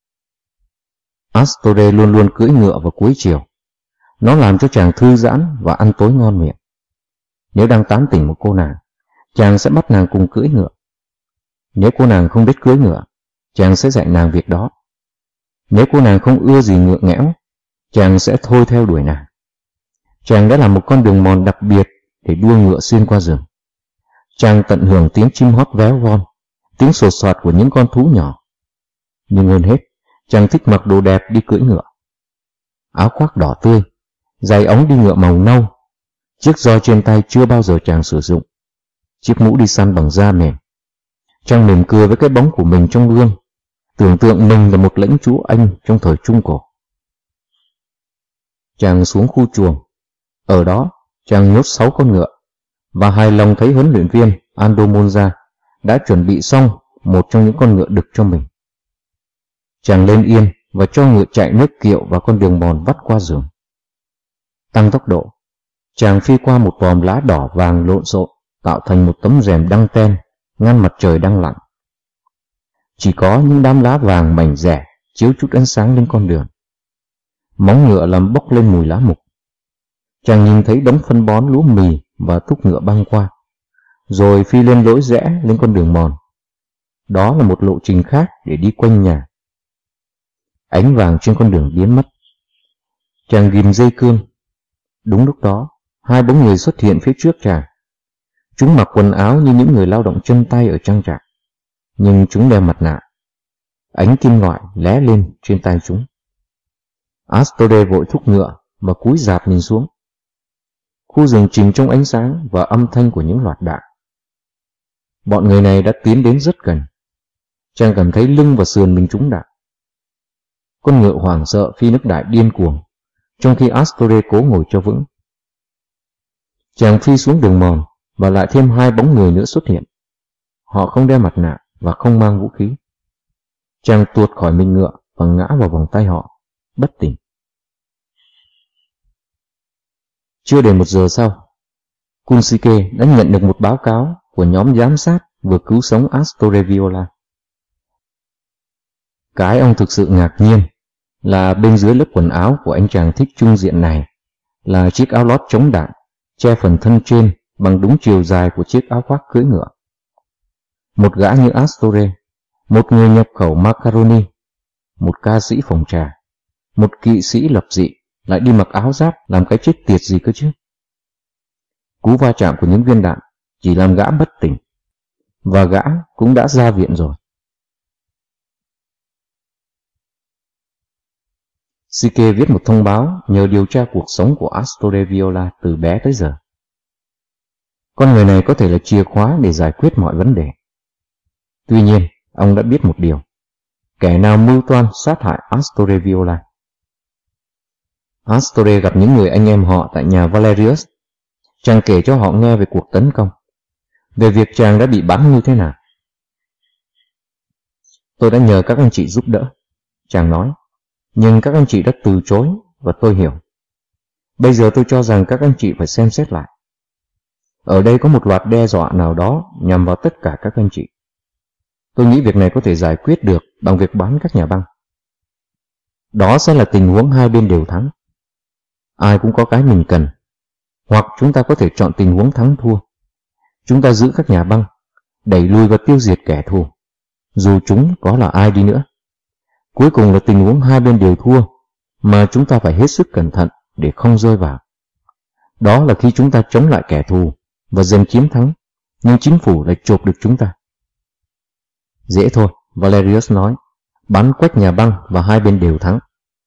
Astore luôn luôn cưỡi ngựa vào cuối chiều. Nó làm cho chàng thư giãn và ăn tối ngon miệng. Nếu đang tán tỉnh một cô nàng, chàng sẽ bắt nàng cùng cưỡi ngựa. Nếu cô nàng không biết cưỡi ngựa, chàng sẽ dạy nàng việc đó. Nếu cô nàng không ưa gì ngựa nghẽo, chàng sẽ thôi theo đuổi nàng. Chàng đã làm một con đường mòn đặc biệt để đua ngựa xuyên qua rừng. Chàng tận hưởng tiếng chim hót véo von, tiếng sột soạt của những con thú nhỏ. Nhưng hơn hết, chàng thích mặc đồ đẹp đi cưỡi ngựa. Áo khoác đỏ tươi, giày ống đi ngựa màu nâu, chiếc roi trên tay chưa bao giờ chàng sử dụng, chiếc mũ đi săn bằng da mềm. Chàng mỉm cười với cái bóng của mình trong gương, tưởng tượng mình là một lãnh chúa Anh trong thời Trung Cổ. Chàng xuống khu chuồng. Ở đó, chàng nhốt sáu con ngựa, và hài lòng thấy huấn luyện viên Aldo Monza đã chuẩn bị xong một trong những con ngựa đực cho mình. Chàng lên yên và cho ngựa chạy nước kiệu vào con đường mòn vắt qua rừng. Tăng tốc độ, chàng phi qua một vòm lá đỏ vàng lộn xộn, tạo thành một tấm rèm đăng ten ngăn mặt trời đang lặn. Chỉ có những đám lá vàng mảnh rẻ chiếu chút ánh sáng lên con đường. Móng ngựa làm bốc lên mùi lá mục. Chàng nhìn thấy đống phân bón lúa mì và thúc ngựa băng qua, rồi phi lên lối rẽ lên con đường mòn. Đó là một lộ trình khác để đi quanh nhà. Ánh vàng trên con đường biến mất. Chàng ghim dây cương. Đúng lúc đó, hai bóng người xuất hiện phía trước chàng. Chúng mặc quần áo như những người lao động chân tay ở trang trại, nhưng chúng đeo mặt nạ. Ánh kim loại lóe lên trên tay chúng. Astore vội thúc ngựa và cúi rạp nhìn xuống. Khu rừng chìm trong ánh sáng và âm thanh của những loạt đạn. Bọn người này đã tiến đến rất gần. Chàng cảm thấy lưng và sườn mình trúng đạn. Con ngựa hoảng sợ phi nước đại điên cuồng, trong khi Astore cố ngồi cho vững. Chàng phi xuống đường mòn và lại thêm hai bóng người nữa xuất hiện. Họ không đeo mặt nạ và không mang vũ khí. Chàng tuột khỏi mình ngựa và ngã vào vòng tay họ, bất tỉnh. Chưa đầy một giờ sau, Kunsuke đã nhận được một báo cáo của nhóm giám sát vừa cứu sống Astore Viola. Cái ông thực sự ngạc nhiên là bên dưới lớp quần áo của anh chàng thích trung diện này là chiếc áo lót chống đạn, che phần thân trên bằng đúng chiều dài của chiếc áo khoác cưỡi ngựa. Một gã như Astore, một người nhập khẩu macaroni, một ca sĩ phòng trà, một kỵ sĩ lập dị lại đi mặc áo giáp làm cái chết tiệt gì cơ chứ. Cú va chạm của những viên đạn chỉ làm gã bất tỉnh, và gã cũng đã ra viện rồi. Shike viết một thông báo nhờ điều tra cuộc sống của Astore Viola từ bé tới giờ. Con người này có thể là chìa khóa để giải quyết mọi vấn đề. Tuy nhiên, ông đã biết một điều: kẻ nào mưu toan sát hại Astore Viola. Astore gặp những người anh em họ tại nhà Valerius. Chàng kể cho họ nghe về cuộc tấn công, về việc chàng đã bị bắn như thế nào. Tôi đã nhờ các anh chị giúp đỡ, chàng nói, nhưng các anh chị đã từ chối và tôi hiểu. Bây giờ tôi cho rằng các anh chị phải xem xét lại. Ở đây có một loạt đe dọa nào đó nhằm vào tất cả các anh chị. Tôi nghĩ việc này có thể giải quyết được bằng việc bán các nhà băng. Đó sẽ là tình huống hai bên đều thắng. Ai cũng có cái mình cần. Hoặc chúng ta có thể chọn tình huống thắng thua. Chúng ta giữ các nhà băng, đẩy lùi và tiêu diệt kẻ thù, dù chúng có là ai đi nữa. Cuối cùng là tình huống hai bên đều thua, mà chúng ta phải hết sức cẩn thận để không rơi vào. Đó là khi chúng ta chống lại kẻ thù và giành chiến thắng, nhưng chính phủ lại chộp được chúng ta. Dễ thôi, Valerius nói, bắn quách nhà băng và hai bên đều thắng.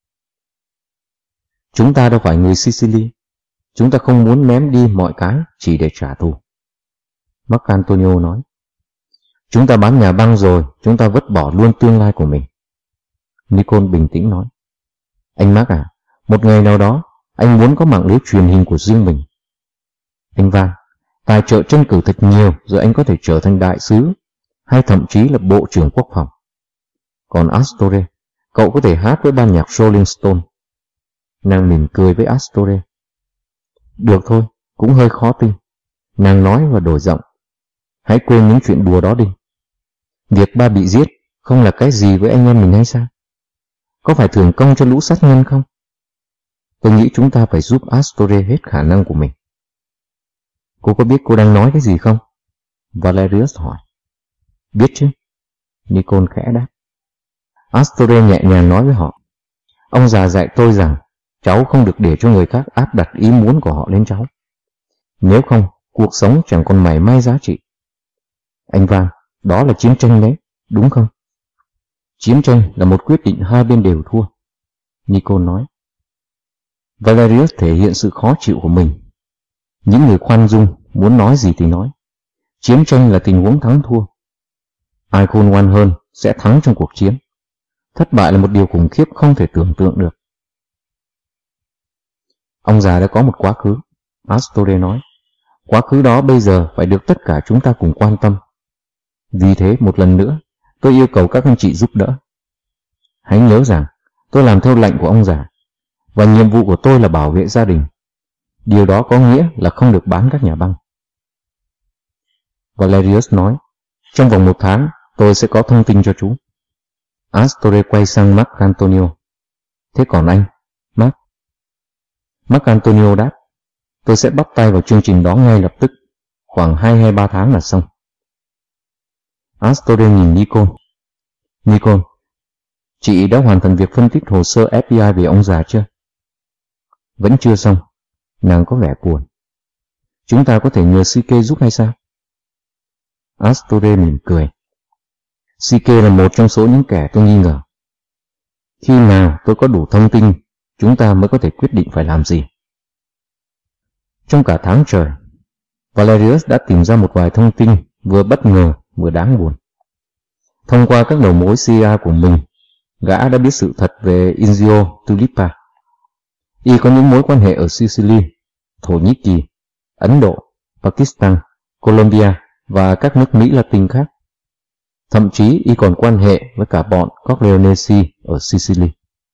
Chúng ta đâu phải người Sicily. Chúng ta không muốn ném đi mọi cái chỉ để trả thù. Marcantonio nói, chúng ta bán nhà băng rồi, chúng ta vứt bỏ luôn tương lai của mình. Nicole bình tĩnh nói, anh Mark à, một ngày nào đó, anh muốn có mạng lưới truyền hình của riêng mình. Anh Van, tài trợ tranh cử thật nhiều rồi anh có thể trở thành đại sứ, hay thậm chí là bộ trưởng quốc phòng. Còn Astore, cậu có thể hát với ban nhạc Rolling Stone. Nàng mỉm cười với Astore. Được thôi, cũng hơi khó tin. Nàng nói và đổi giọng. Hãy quên những chuyện đùa đó đi. Việc ba bị giết không là cái gì với anh em mình hay sao? Có phải thưởng công cho lũ sát nhân không? Tôi nghĩ chúng ta phải giúp Astore hết khả năng của mình. Cô có biết cô đang nói cái gì không? Valerius hỏi. Biết chứ, Nikon khẽ đáp. Astore nhẹ nhàng nói với họ. Ông già dạy tôi rằng cháu không được để cho người khác áp đặt ý muốn của họ lên cháu. Nếu không, cuộc sống chẳng còn mảy may giá trị. Anh Van, đó là chiến tranh đấy, đúng không? Chiến tranh là một quyết định hai bên đều thua, Nikon nói. Valerius thể hiện sự khó chịu của mình. Những người khoan dung muốn nói gì thì nói. Chiến tranh là tình huống thắng thua. Ai khôn ngoan hơn sẽ thắng trong cuộc chiến. Thất bại là một điều khủng khiếp không thể tưởng tượng được. Ông già đã có một quá khứ, Astore nói. Quá khứ đó bây giờ phải được tất cả chúng ta cùng quan tâm. Vì thế một lần nữa, tôi yêu cầu các anh chị giúp đỡ. Hãy nhớ rằng, tôi làm theo lệnh của ông già, và nhiệm vụ của tôi là bảo vệ gia đình. Điều đó có nghĩa là không được bán các nhà băng. Valerius nói, trong vòng một tháng, tôi sẽ có thông tin cho chú. Astore quay sang Marc Antonio. Thế còn anh, Marc? Marc Antonio đáp, tôi sẽ bắt tay vào chương trình đó ngay lập tức, khoảng hai hay ba tháng là xong. Astore nhìn Nikon. Nikon, chị đã hoàn thành việc phân tích hồ sơ ép bê i về ông già chưa? Vẫn chưa xong, nàng có vẻ buồn. Chúng ta có thể nhờ Sike giúp hay sao? Astore mỉm cười. Sike là một trong số những kẻ tôi nghi ngờ. Khi nào tôi có đủ thông tin, chúng ta mới có thể quyết định phải làm gì. Trong cả tháng trời, Valerius đã tìm ra một vài thông tin vừa bất ngờ vừa đáng buồn. Thông qua các đầu mối xê i a của mình, gã đã biết sự thật về Inzio Tulipa. Y có những mối quan hệ ở Sicily, Thổ Nhĩ Kỳ, Ấn Độ, Pakistan, Colombia và các nước Mỹ Latin khác. Thậm chí y còn quan hệ với cả bọn Corleonesi ở Sicily.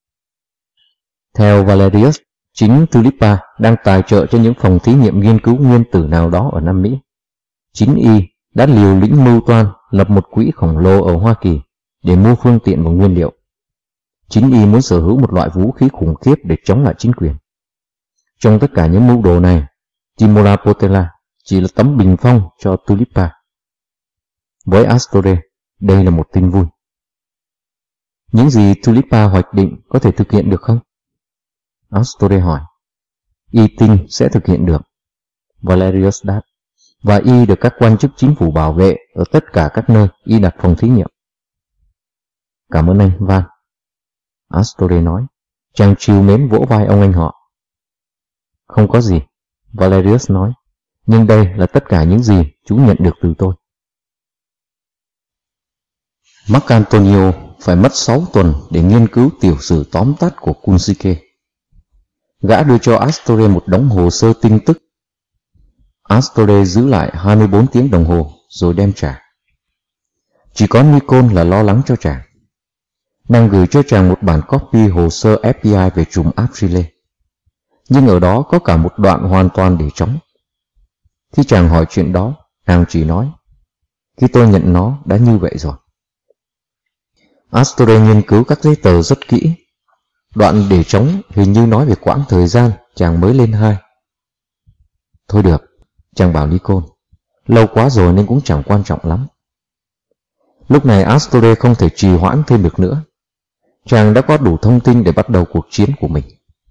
Theo Valerius, chính Tulipa đang tài trợ cho những phòng thí nghiệm nghiên cứu nguyên tử nào đó ở Nam Mỹ. Chính y đã liều lĩnh mưu toan lập một quỹ khổng lồ ở Hoa Kỳ để mua phương tiện và nguyên liệu. Chính y muốn sở hữu một loại vũ khí khủng khiếp để chống lại chính quyền. Trong tất cả những mưu đồ này, Timola Potela chỉ là tấm bình phong cho Tulipa. Với Astore, đây là một tin vui. Những gì Tulipa hoạch định có thể thực hiện được không? Astore hỏi. Y tin sẽ thực hiện được, Valerius đáp, và y được các quan chức chính phủ bảo vệ ở tất cả các nơi y đặt phòng thí nghiệm. Cảm ơn anh, Van. Astore nói, chàng trìu mến vỗ vai ông anh họ. Không có gì, Valerius nói, nhưng đây là tất cả những gì chú nhận được từ tôi. Marc Antonio phải mất sáu tuần để nghiên cứu tiểu sử tóm tắt của Kunsike. Gã đưa cho Astore một đống hồ sơ tin tức. Astore giữ lại hai mươi bốn tiếng đồng hồ rồi đem trả. Chỉ có Nikon là lo lắng cho chàng. Nàng gửi cho chàng một bản copy hồ sơ ép bê i về trùm Aprile. Nhưng ở đó có cả một đoạn hoàn toàn để trống. Khi chàng hỏi chuyện đó, nàng chỉ nói, khi tôi nhận nó đã như vậy rồi. Astore nghiên cứu các giấy tờ rất kỹ. Đoạn để trống hình như nói về quãng thời gian chàng mới lên hai. Thôi được, chàng bảo Nikon, lâu quá rồi nên cũng chẳng quan trọng lắm. Lúc này Astore không thể trì hoãn thêm được nữa. Chàng đã có đủ thông tin để bắt đầu cuộc chiến của mình.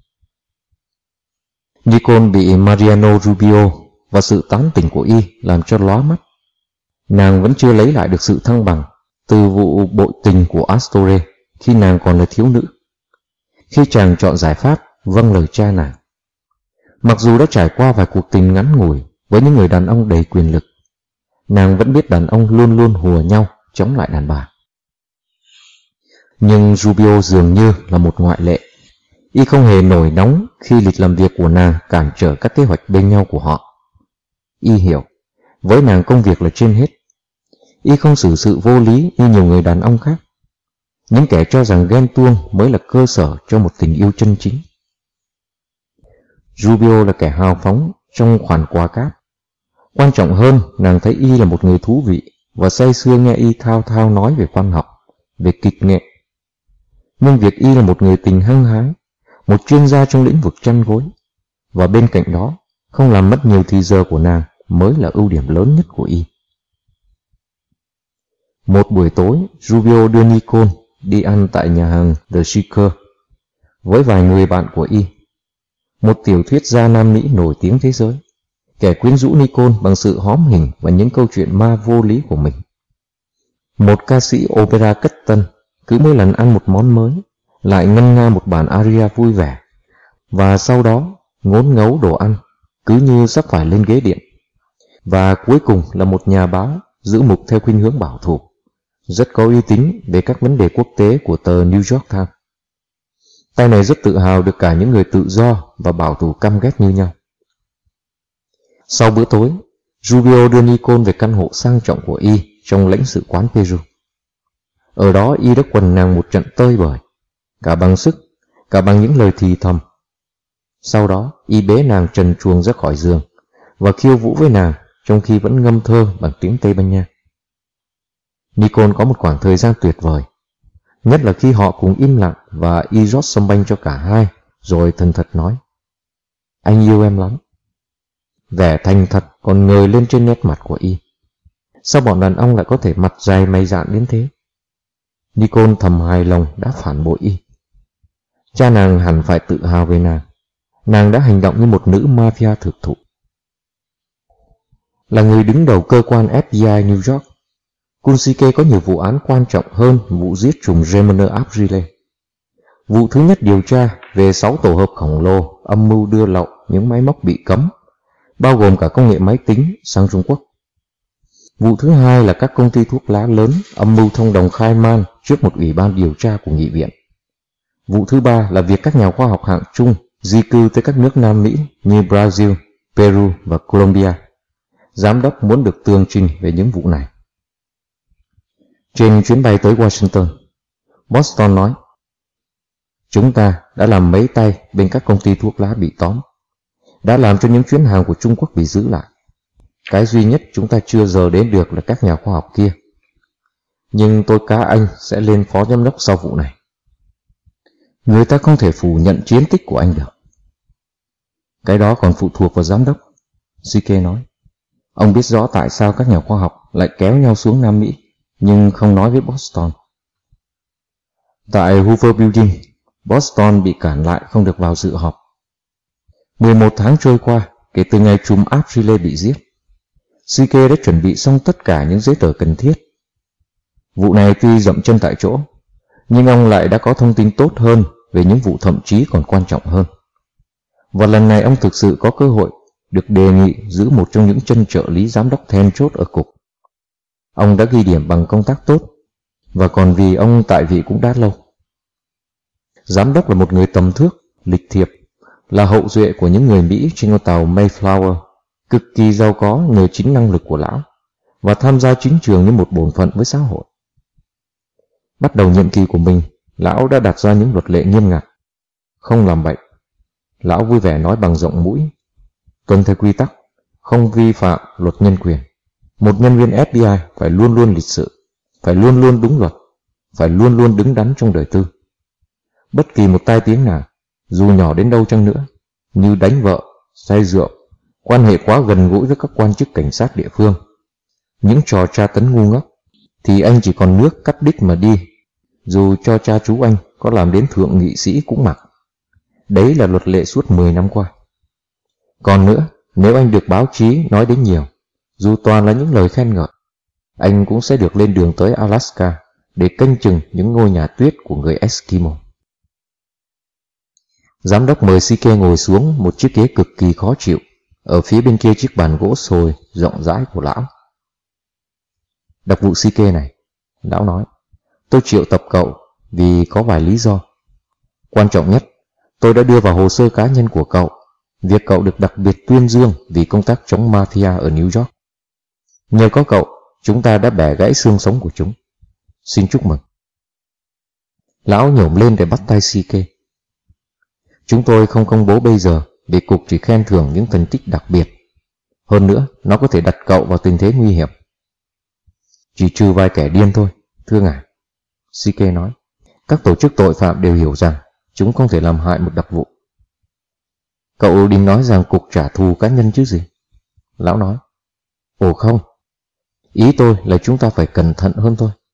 Nikon bị Mariano Rubio và sự tán tỉnh của y làm cho lóa mắt. Nàng vẫn chưa lấy lại được sự thăng bằng từ vụ bội tình của Astore khi nàng còn là thiếu nữ. Khi chàng chọn giải pháp vâng lời cha nàng. Mặc dù đã trải qua vài cuộc tình ngắn ngủi với những người đàn ông đầy quyền lực, nàng vẫn biết đàn ông luôn luôn hùa nhau chống lại đàn bà. Nhưng Rubio dường như là một ngoại lệ. Y không hề nổi nóng khi lịch làm việc của nàng cản trở các kế hoạch bên nhau của họ. Y hiểu, với nàng công việc là trên hết. Y không xử sự vô lý như nhiều người đàn ông khác, những kẻ cho rằng ghen tuông mới là cơ sở cho một tình yêu chân chính. Rubio là kẻ hào phóng trong khoản quà cáp. Quan trọng hơn, nàng thấy y là một người thú vị và say sưa nghe y thao thao nói về văn học, về kịch nghệ. Nhưng việc y là một người tình hăng hái, một chuyên gia trong lĩnh vực chăn gối, và bên cạnh đó không làm mất nhiều thì giờ của nàng mới là ưu điểm lớn nhất của y. Một buổi tối, Rubio đưa Nikon đi ăn tại nhà hàng The Seeker với vài người bạn của y, một tiểu thuyết gia Nam Mỹ nổi tiếng thế giới, kẻ quyến rũ Nikon bằng sự hóm hình và những câu chuyện ma vô lý của mình. Một ca sĩ opera cất tân, cứ mỗi lần ăn một món mới, lại ngân nga một bản aria vui vẻ, và sau đó ngốn ngấu đồ ăn, cứ như sắp phải lên ghế điện. Và cuối cùng là một nhà báo giữ mục theo khuynh hướng bảo thủ, rất có uy tín về các vấn đề quốc tế của tờ New York Times. Tay này rất tự hào được cả những người tự do và bảo thủ căm ghét như nhau. Sau bữa tối, Rubio đưa Nikon về căn hộ sang trọng của y trong lãnh sự quán Peru. Ở đó y đã quần nàng một trận tơi bời, cả bằng sức, cả bằng những lời thì thầm. Sau đó y bế nàng trần truồng ra khỏi giường và khiêu vũ với nàng trong khi vẫn ngâm thơ bằng tiếng Tây Ban Nha. Nikon có một khoảng thời gian tuyệt vời, nhất là khi họ cùng im lặng và y rót sâm banh cho cả hai, rồi thân thật nói: "Anh yêu em lắm." Vẻ thành thật còn ngời lên trên nét mặt của y. Sao bọn đàn ông lại có thể mặt dày mày dạn đến thế? Nikon thầm hài lòng đã phản bội y. Cha nàng hẳn phải tự hào về nàng. Nàng đã hành động như một nữ mafia thực thụ. Là người đứng đầu cơ quan F B I New York, Kunshike có nhiều vụ án quan trọng hơn vụ giết trùm Remener Aprile. Vụ thứ nhất điều tra về sáu tổ hợp khổng lồ âm mưu đưa lậu những máy móc bị cấm, bao gồm cả công nghệ máy tính, sang Trung Quốc. Vụ thứ hai là các công ty thuốc lá lớn âm mưu thông đồng khai man trước một ủy ban điều tra của nghị viện. Vụ thứ ba là việc các nhà khoa học hạng trung di cư tới các nước Nam Mỹ như Brazil, Peru và Colombia. Giám đốc muốn được tường trình về những vụ này. Trên chuyến bay tới Washington, Boston nói: "Chúng ta đã làm mấy tay bên các công ty thuốc lá bị tóm, đã làm cho những chuyến hàng của Trung Quốc bị giữ lại. Cái duy nhất chúng ta chưa giờ đến được là các nhà khoa học kia. Nhưng tôi cá anh sẽ lên phó giám đốc sau vụ này. Người ta không thể phủ nhận chiến tích của anh được." "Cái đó còn phụ thuộc vào giám đốc," Shike nói. "Ông biết rõ tại sao các nhà khoa học lại kéo nhau xuống Nam Mỹ, nhưng không nói với Boston." Tại Hoover Building, Boston bị cản lại không được vào dự họp. mười một tháng trôi qua kể từ ngày trùm Aprile bị giết. Shike đã chuẩn bị xong tất cả những giấy tờ cần thiết. Vụ này tuy dậm chân tại chỗ, nhưng ông lại đã có thông tin tốt hơn về những vụ thậm chí còn quan trọng hơn. Và lần này ông thực sự có cơ hội được đề nghị giữ một trong những chân trợ lý giám đốc then chốt ở cục. Ông đã ghi điểm bằng công tác tốt, và còn vì ông tại vị cũng đã lâu. Giám đốc là một người tầm thước, lịch thiệp, là hậu duệ của những người Mỹ trên con tàu Mayflower, cực kỳ giàu có nhờ chính năng lực của lão, và tham gia chính trường như một bổn phận với xã hội. Bắt đầu nhiệm kỳ của mình, lão đã đặt ra những luật lệ nghiêm ngặt: không làm bậy. Lão vui vẻ nói bằng giọng mũi: tuân theo quy tắc, không vi phạm luật nhân quyền. Một nhân viên F B I phải luôn luôn lịch sự, phải luôn luôn đúng luật, phải luôn luôn đứng đắn trong đời tư. Bất kỳ một tai tiếng nào, dù nhỏ đến đâu chăng nữa, như đánh vợ, say rượu, quan hệ quá gần gũi với các quan chức cảnh sát địa phương, những trò tra tấn ngu ngốc, thì anh chỉ còn nước cắt đích mà đi, dù cho cha chú anh có làm đến thượng nghị sĩ cũng mặc. Đấy là luật lệ suốt mười năm qua. Còn nữa, nếu anh được báo chí nói đến nhiều, dù toàn là những lời khen ngợi, anh cũng sẽ được lên đường tới Alaska để canh chừng những ngôi nhà tuyết của người Eskimo. Giám đốc mời Shike ngồi xuống một chiếc ghế cực kỳ khó chịu, ở phía bên kia chiếc bàn gỗ sồi rộng rãi của lão. Đọc vụ Shike này, lão nói, tôi triệu tập cậu vì có vài lý do. Quan trọng nhất, tôi đã đưa vào hồ sơ cá nhân của cậu việc cậu được đặc biệt tuyên dương vì công tác chống mafia ở New York. Nhờ có cậu, chúng ta đã bẻ gãy xương sống của chúng. Xin chúc mừng. Lão nhổm lên để bắt tay Shike. Chúng tôi không công bố bây giờ để cục chỉ khen thưởng những thành tích đặc biệt. Hơn nữa, nó có thể đặt cậu vào tình thế nguy hiểm. Chỉ trừ vài kẻ điên thôi, thưa ngài, Shike nói. Các tổ chức tội phạm đều hiểu rằng chúng không thể làm hại một đặc vụ. Cậu định nói rằng cục trả thù cá nhân chứ gì? Lão nói. Ồ không, ý tôi là chúng ta phải cẩn thận hơn thôi.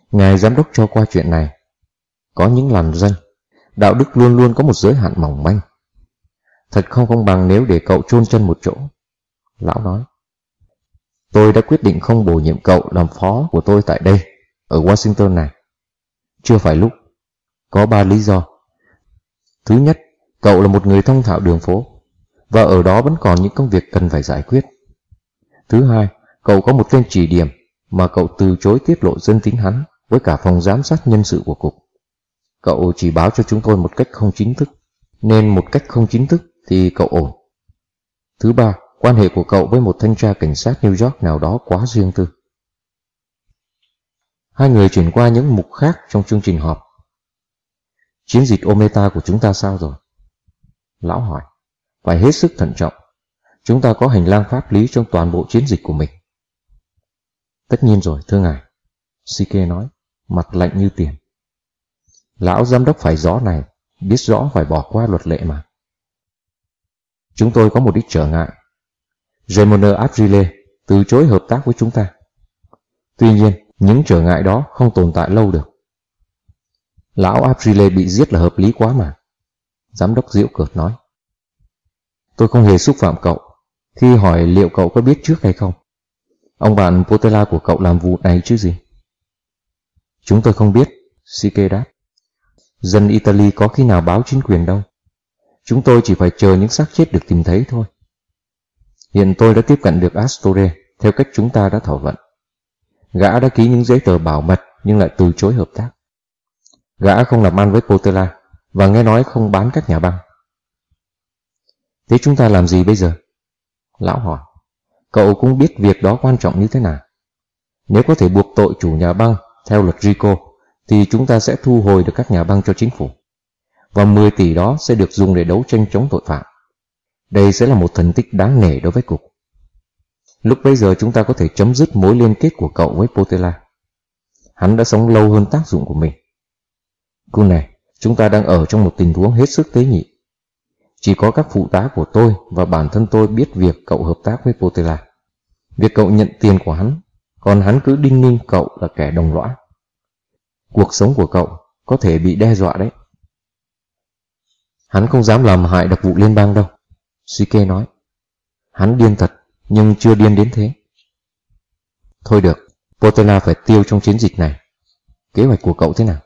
Ngài giám đốc cho qua chuyện này. Có những làn danh, đạo đức luôn luôn có một giới hạn mỏng manh. Thật không công bằng nếu để cậu chôn chân một chỗ. Lão nói. Tôi đã quyết định không bổ nhiệm cậu làm phó của tôi tại đây, ở Washington này. Chưa phải lúc. Có ba lý do. Thứ nhất, cậu là một người thông thạo đường phố, và ở đó vẫn còn những công việc cần phải giải quyết. Thứ hai, cậu có một kênh chỉ điểm mà cậu từ chối tiết lộ dân tính hắn với cả phòng giám sát nhân sự của cục. Cậu chỉ báo cho chúng tôi một cách không chính thức, nên một cách không chính thức thì cậu ổn. Thứ ba, quan hệ của cậu với một thanh tra cảnh sát New York nào đó quá riêng tư. Hai người chuyển qua những mục khác trong chương trình họp. Chiến dịch Ometa của chúng ta sao rồi? Lão hỏi. Phải hết sức thận trọng. Chúng ta có hành lang pháp lý trong toàn bộ chiến dịch của mình. Tất nhiên rồi, thưa ngài, Sike nói, mặt lạnh như tiền. Lão giám đốc phải rõ này, biết rõ phải bỏ qua luật lệ mà. Chúng tôi có một ít trở ngại. Raymond Aprile từ chối hợp tác với chúng ta. Tuy nhiên, những trở ngại đó không tồn tại lâu được. Lão Aprile bị giết là hợp lý quá mà. Giám đốc giễu cợt nói. Tôi không hề xúc phạm cậu khi hỏi liệu cậu có biết trước hay không. Ông bạn Potella của cậu làm vụ này chứ gì? Chúng tôi không biết, Sike đáp. Dân Italy có khi nào báo chính quyền đâu. Chúng tôi chỉ phải chờ những xác chết được tìm thấy thôi. Hiện tôi đã tiếp cận được Astore theo cách chúng ta đã thảo luận. Gã đã ký những giấy tờ bảo mật nhưng lại từ chối hợp tác. Gã không làm ăn với Potella và nghe nói không bán các nhà băng. Thế chúng ta làm gì bây giờ? Lão hỏi. Cậu cũng biết việc đó quan trọng như thế nào. Nếu có thể buộc tội chủ nhà băng theo luật Rico thì chúng ta sẽ thu hồi được các nhà băng cho chính phủ. Và mười tỷ đó sẽ được dùng để đấu tranh chống tội phạm. Đây sẽ là một thành tích đáng nể đối với cục. Lúc bấy giờ chúng ta có thể chấm dứt mối liên kết của cậu với Potella. Hắn đã sống lâu hơn tác dụng của mình. Cô này, chúng ta đang ở trong một tình huống hết sức tế nhị. Chỉ có các phụ tá của tôi và bản thân tôi biết việc cậu hợp tác với Potella. Việc cậu nhận tiền của hắn, còn hắn cứ đinh ninh cậu là kẻ đồng lõa. Cuộc sống của cậu có thể bị đe dọa đấy. Hắn không dám làm hại đặc vụ liên bang đâu, Sike nói. Hắn điên thật, nhưng chưa điên đến thế. Thôi được, Potella phải tiêu trong chiến dịch này. Kế hoạch của cậu thế nào?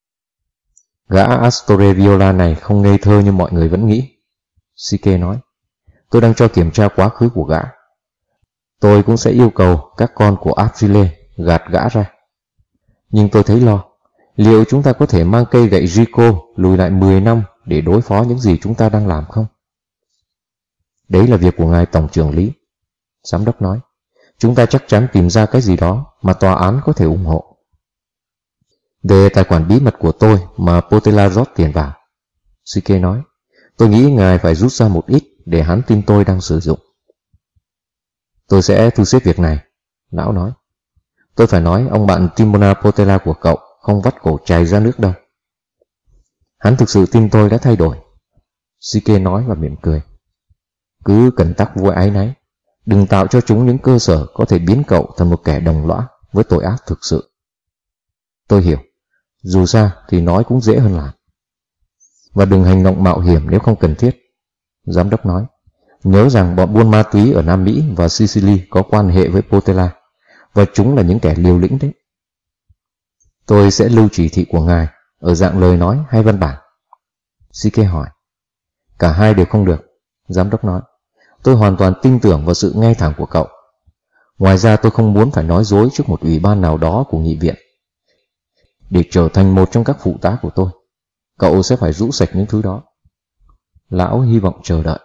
Gã Astore Viola này không ngây thơ như mọi người vẫn nghĩ, Sike nói. Tôi đang cho kiểm tra quá khứ của gã. Tôi cũng sẽ yêu cầu các con của Aprile gạt gã ra. Nhưng tôi thấy lo, liệu chúng ta có thể mang cây gậy Rico lùi lại mười năm để đối phó những gì chúng ta đang làm không? Đấy là việc của ngài tổng trưởng lý, giám đốc nói. Chúng ta chắc chắn tìm ra cái gì đó mà tòa án có thể ủng hộ. Về tài khoản bí mật của tôi mà Potella rót tiền vào, Sike nói, tôi nghĩ ngài phải rút ra một ít để hắn tin tôi đang sử dụng. Tôi sẽ thu xếp việc này, lão nói. Tôi phải nói ông bạn Timona Potella của cậu không vắt cổ chày ra nước đâu. Hắn thực sự tin tôi đã thay đổi, Sike nói và mỉm cười. Cứ cẩn tắc vui áy náy, đừng tạo cho chúng những cơ sở có thể biến cậu thành một kẻ đồng lõa với tội ác thực sự. Tôi hiểu, dù sao thì nói cũng dễ hơn làm. Và đừng hành động mạo hiểm nếu không cần thiết, giám đốc nói. Nhớ rằng bọn buôn ma túy ở Nam Mỹ và Sicily có quan hệ với Potella, và chúng là những kẻ liều lĩnh đấy. Tôi sẽ lưu chỉ thị của ngài ở dạng lời nói hay văn bản, Sike hỏi. Cả hai đều không được, giám đốc nói. Tôi hoàn toàn tin tưởng vào sự ngay thẳng của cậu. Ngoài ra tôi không muốn phải nói dối trước một ủy ban nào đó của nghị viện. Để trở thành một trong các phụ tá của tôi, cậu sẽ phải rũ sạch những thứ đó. Lão hy vọng chờ đợi.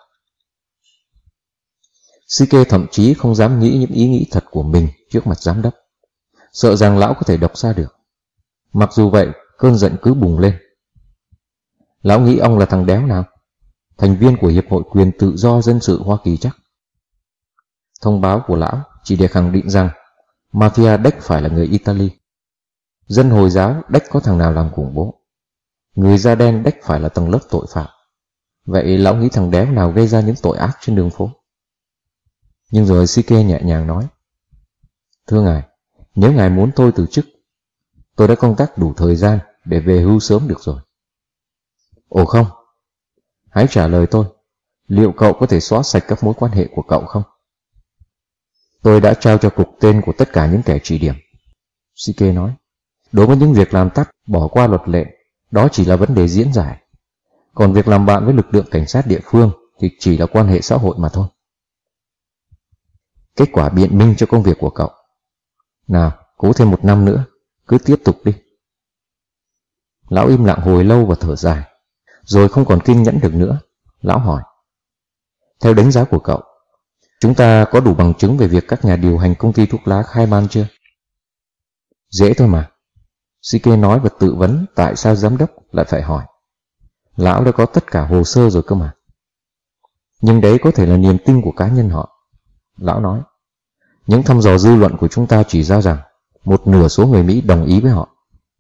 Sike thậm chí không dám nghĩ những ý nghĩ thật của mình trước mặt giám đốc, sợ rằng lão có thể đọc ra được. Mặc dù vậy, cơn giận cứ bùng lên. Lão nghĩ ông là thằng đéo nào? Thành viên của Hiệp hội Quyền Tự do Dân sự Hoa Kỳ chắc. Thông báo của lão chỉ để khẳng định rằng Mafia đếch phải là người Italy. Dân Hồi giáo đếch có thằng nào làm khủng bố. Người da đen đếch phải là tầng lớp tội phạm. Vậy lão nghĩ thằng đéo nào gây ra những tội ác trên đường phố? Nhưng rồi Sike nhẹ nhàng nói, thưa ngài, nếu ngài muốn tôi từ chức, Tôi đã công tác đủ thời gian để về hưu sớm được rồi. Ồ không, hãy trả lời tôi, liệu cậu có thể xóa sạch các mối quan hệ của cậu không? Tôi đã trao cho cục tên của tất cả những kẻ chỉ điểm, Shike nói. Đối với những việc làm tắt, bỏ qua luật lệ, đó chỉ là vấn đề diễn giải. Còn việc làm bạn với lực lượng cảnh sát địa phương thì chỉ là quan hệ xã hội mà thôi. Kết quả biện minh cho công việc của cậu. Nào, cố thêm một năm nữa, cứ tiếp tục đi. Lão im lặng hồi lâu và thở dài. Rồi không còn kiên nhẫn được nữa, lão hỏi. Theo đánh giá của cậu, chúng ta có đủ bằng chứng về việc các nhà điều hành công ty thuốc lá khai man chưa? Dễ thôi mà. Shike nói và tự vấn tại sao giám đốc lại phải hỏi. Lão đã có tất cả hồ sơ rồi cơ mà. Nhưng đấy có thể là niềm tin của cá nhân họ. Lão nói, những thăm dò dư luận của chúng ta chỉ ra rằng một nửa số người Mỹ đồng ý với họ.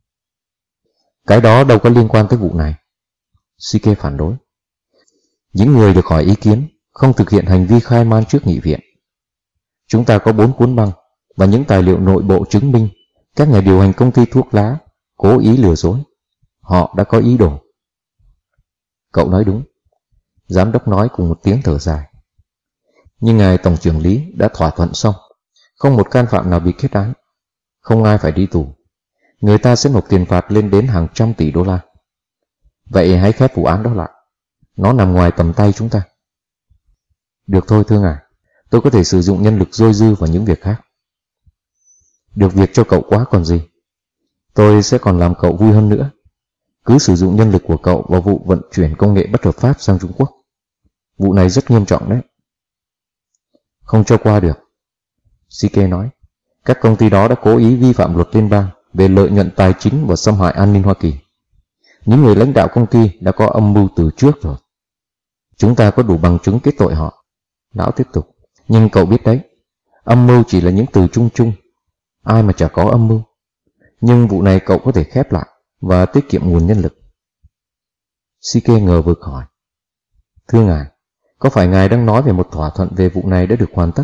Cái đó đâu có liên quan tới vụ này. Shike phản đối. Những người được hỏi ý kiến không thực hiện hành vi khai man trước nghị viện. Chúng ta có bốn cuốn băng và những tài liệu nội bộ chứng minh các nhà điều hành công ty thuốc lá cố ý lừa dối. Họ đã có ý đồ. Cậu nói đúng, giám đốc nói cùng một tiếng thở dài. Nhưng ngài tổng trưởng lý đã thỏa thuận xong, không một can phạm nào bị kết án, không ai phải đi tù. Người ta sẽ nộp tiền phạt lên đến hàng trăm tỷ đô la. Vậy hãy khép vụ án đó lại, nó nằm ngoài tầm tay chúng ta. Được thôi thưa ngài, tôi có thể sử dụng nhân lực dôi dư vào những việc khác. Được việc cho cậu quá còn gì. Tôi sẽ còn làm cậu vui hơn nữa. Cứ sử dụng nhân lực của cậu vào vụ vận chuyển công nghệ bất hợp pháp sang Trung Quốc. Vụ này rất nghiêm trọng đấy. Không cho qua được, Shike nói. Các công ty đó đã cố ý vi phạm luật liên bang về lợi nhuận tài chính và xâm hại an ninh Hoa Kỳ. Những người lãnh đạo công ty đã có âm mưu từ trước rồi. Chúng ta có đủ bằng chứng kết tội họ. Lão tiếp tục. Nhưng cậu biết đấy, âm mưu chỉ là những từ chung chung. Ai mà chả có âm mưu. Nhưng vụ này cậu có thể khép lại và tiết kiệm nguồn nhân lực. Shike ngờ vực hỏi. Thưa ngài, có phải ngài đang nói về một thỏa thuận về vụ này đã được hoàn tất?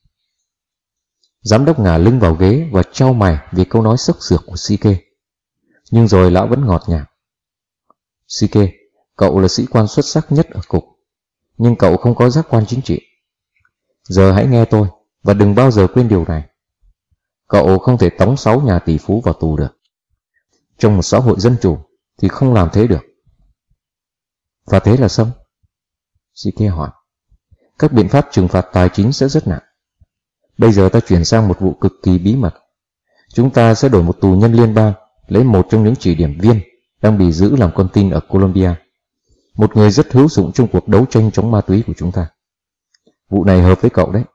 Giám đốc ngả lưng vào ghế và chau mày vì câu nói sốc sược của Shike. Nhưng rồi lão vẫn ngọt nhạt. Shike, cậu là sĩ quan xuất sắc nhất ở cục, nhưng cậu không có giác quan chính trị. Giờ hãy nghe tôi và đừng bao giờ quên điều này. Cậu không thể tống sáu nhà tỷ phú vào tù được. Trong một xã hội dân chủ thì không làm thế được. Và thế là xong? Shike hỏi. Các biện pháp trừng phạt tài chính sẽ rất nặng. Bây giờ ta chuyển sang một vụ cực kỳ bí mật. Chúng ta sẽ đổi một tù nhân liên bang lấy một trong những chỉ điểm viên đang bị giữ làm con tin ở Colombia. Một người rất hữu dụng trong cuộc đấu tranh chống ma túy của chúng ta. Vụ này hợp với cậu đấy.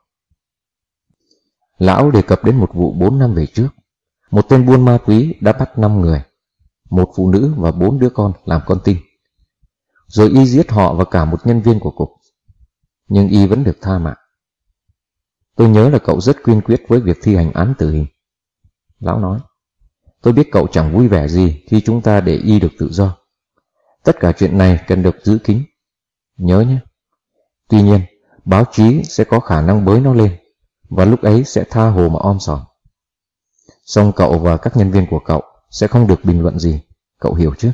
Lão đề cập đến một vụ bốn năm về trước. Một tên buôn ma túy đã bắt năm người, một phụ nữ và bốn đứa con làm con tin. Rồi y giết họ và cả một nhân viên của cục. Nhưng y vẫn được tha mạng. Tôi nhớ là cậu rất kiên quyết với việc thi hành án tử hình. Lão nói. Tôi biết cậu chẳng vui vẻ gì khi chúng ta để y được tự do. Tất cả chuyện này cần được giữ kín. Nhớ nhé. Tuy nhiên, báo chí sẽ có khả năng bới nó lên, và lúc ấy sẽ tha hồ mà om sòm. Song cậu và các nhân viên của cậu sẽ không được bình luận gì. Cậu hiểu chứ?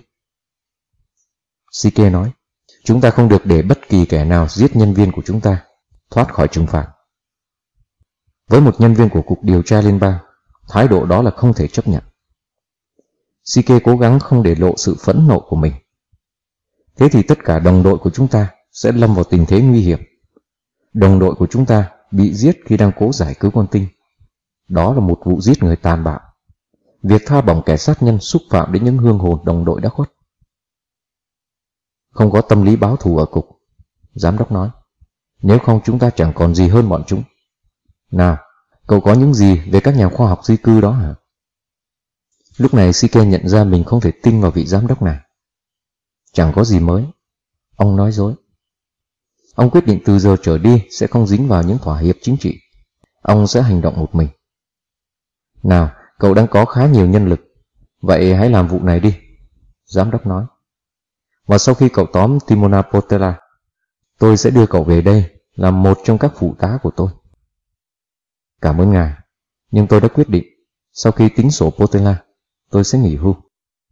Shike nói. Chúng ta không được để bất kỳ kẻ nào giết nhân viên của chúng ta thoát khỏi trừng phạt. Với một nhân viên của Cục Điều tra Liên bang, thái độ đó là không thể chấp nhận. Shike cố gắng không để lộ sự phẫn nộ của mình. Thế thì tất cả đồng đội của chúng ta sẽ lâm vào tình thế nguy hiểm. Đồng đội của chúng ta bị giết khi đang cố giải cứu con tin. Đó là một vụ giết người tàn bạo. Việc tha bổng kẻ sát nhân xúc phạm đến những hương hồn đồng đội đã khuất. Không có tâm lý báo thù ở cục, giám đốc nói. Nếu không chúng ta chẳng còn gì hơn bọn chúng. Nào, cậu có những gì về các nhà khoa học di cư đó hả? Lúc này Shike nhận ra mình không thể tin vào vị giám đốc này. Chẳng có gì mới. Ông nói dối. Ông quyết định từ giờ trở đi sẽ không dính vào những thỏa hiệp chính trị. Ông sẽ hành động một mình. Nào, cậu đang có khá nhiều nhân lực. Vậy hãy làm vụ này đi, giám đốc nói. Và sau khi cậu tóm Timona Portela, tôi sẽ đưa cậu về đây làm một trong các phụ tá của tôi. Cảm ơn ngài, nhưng tôi đã quyết định, sau khi tính sổ Portela, tôi sẽ nghỉ hưu.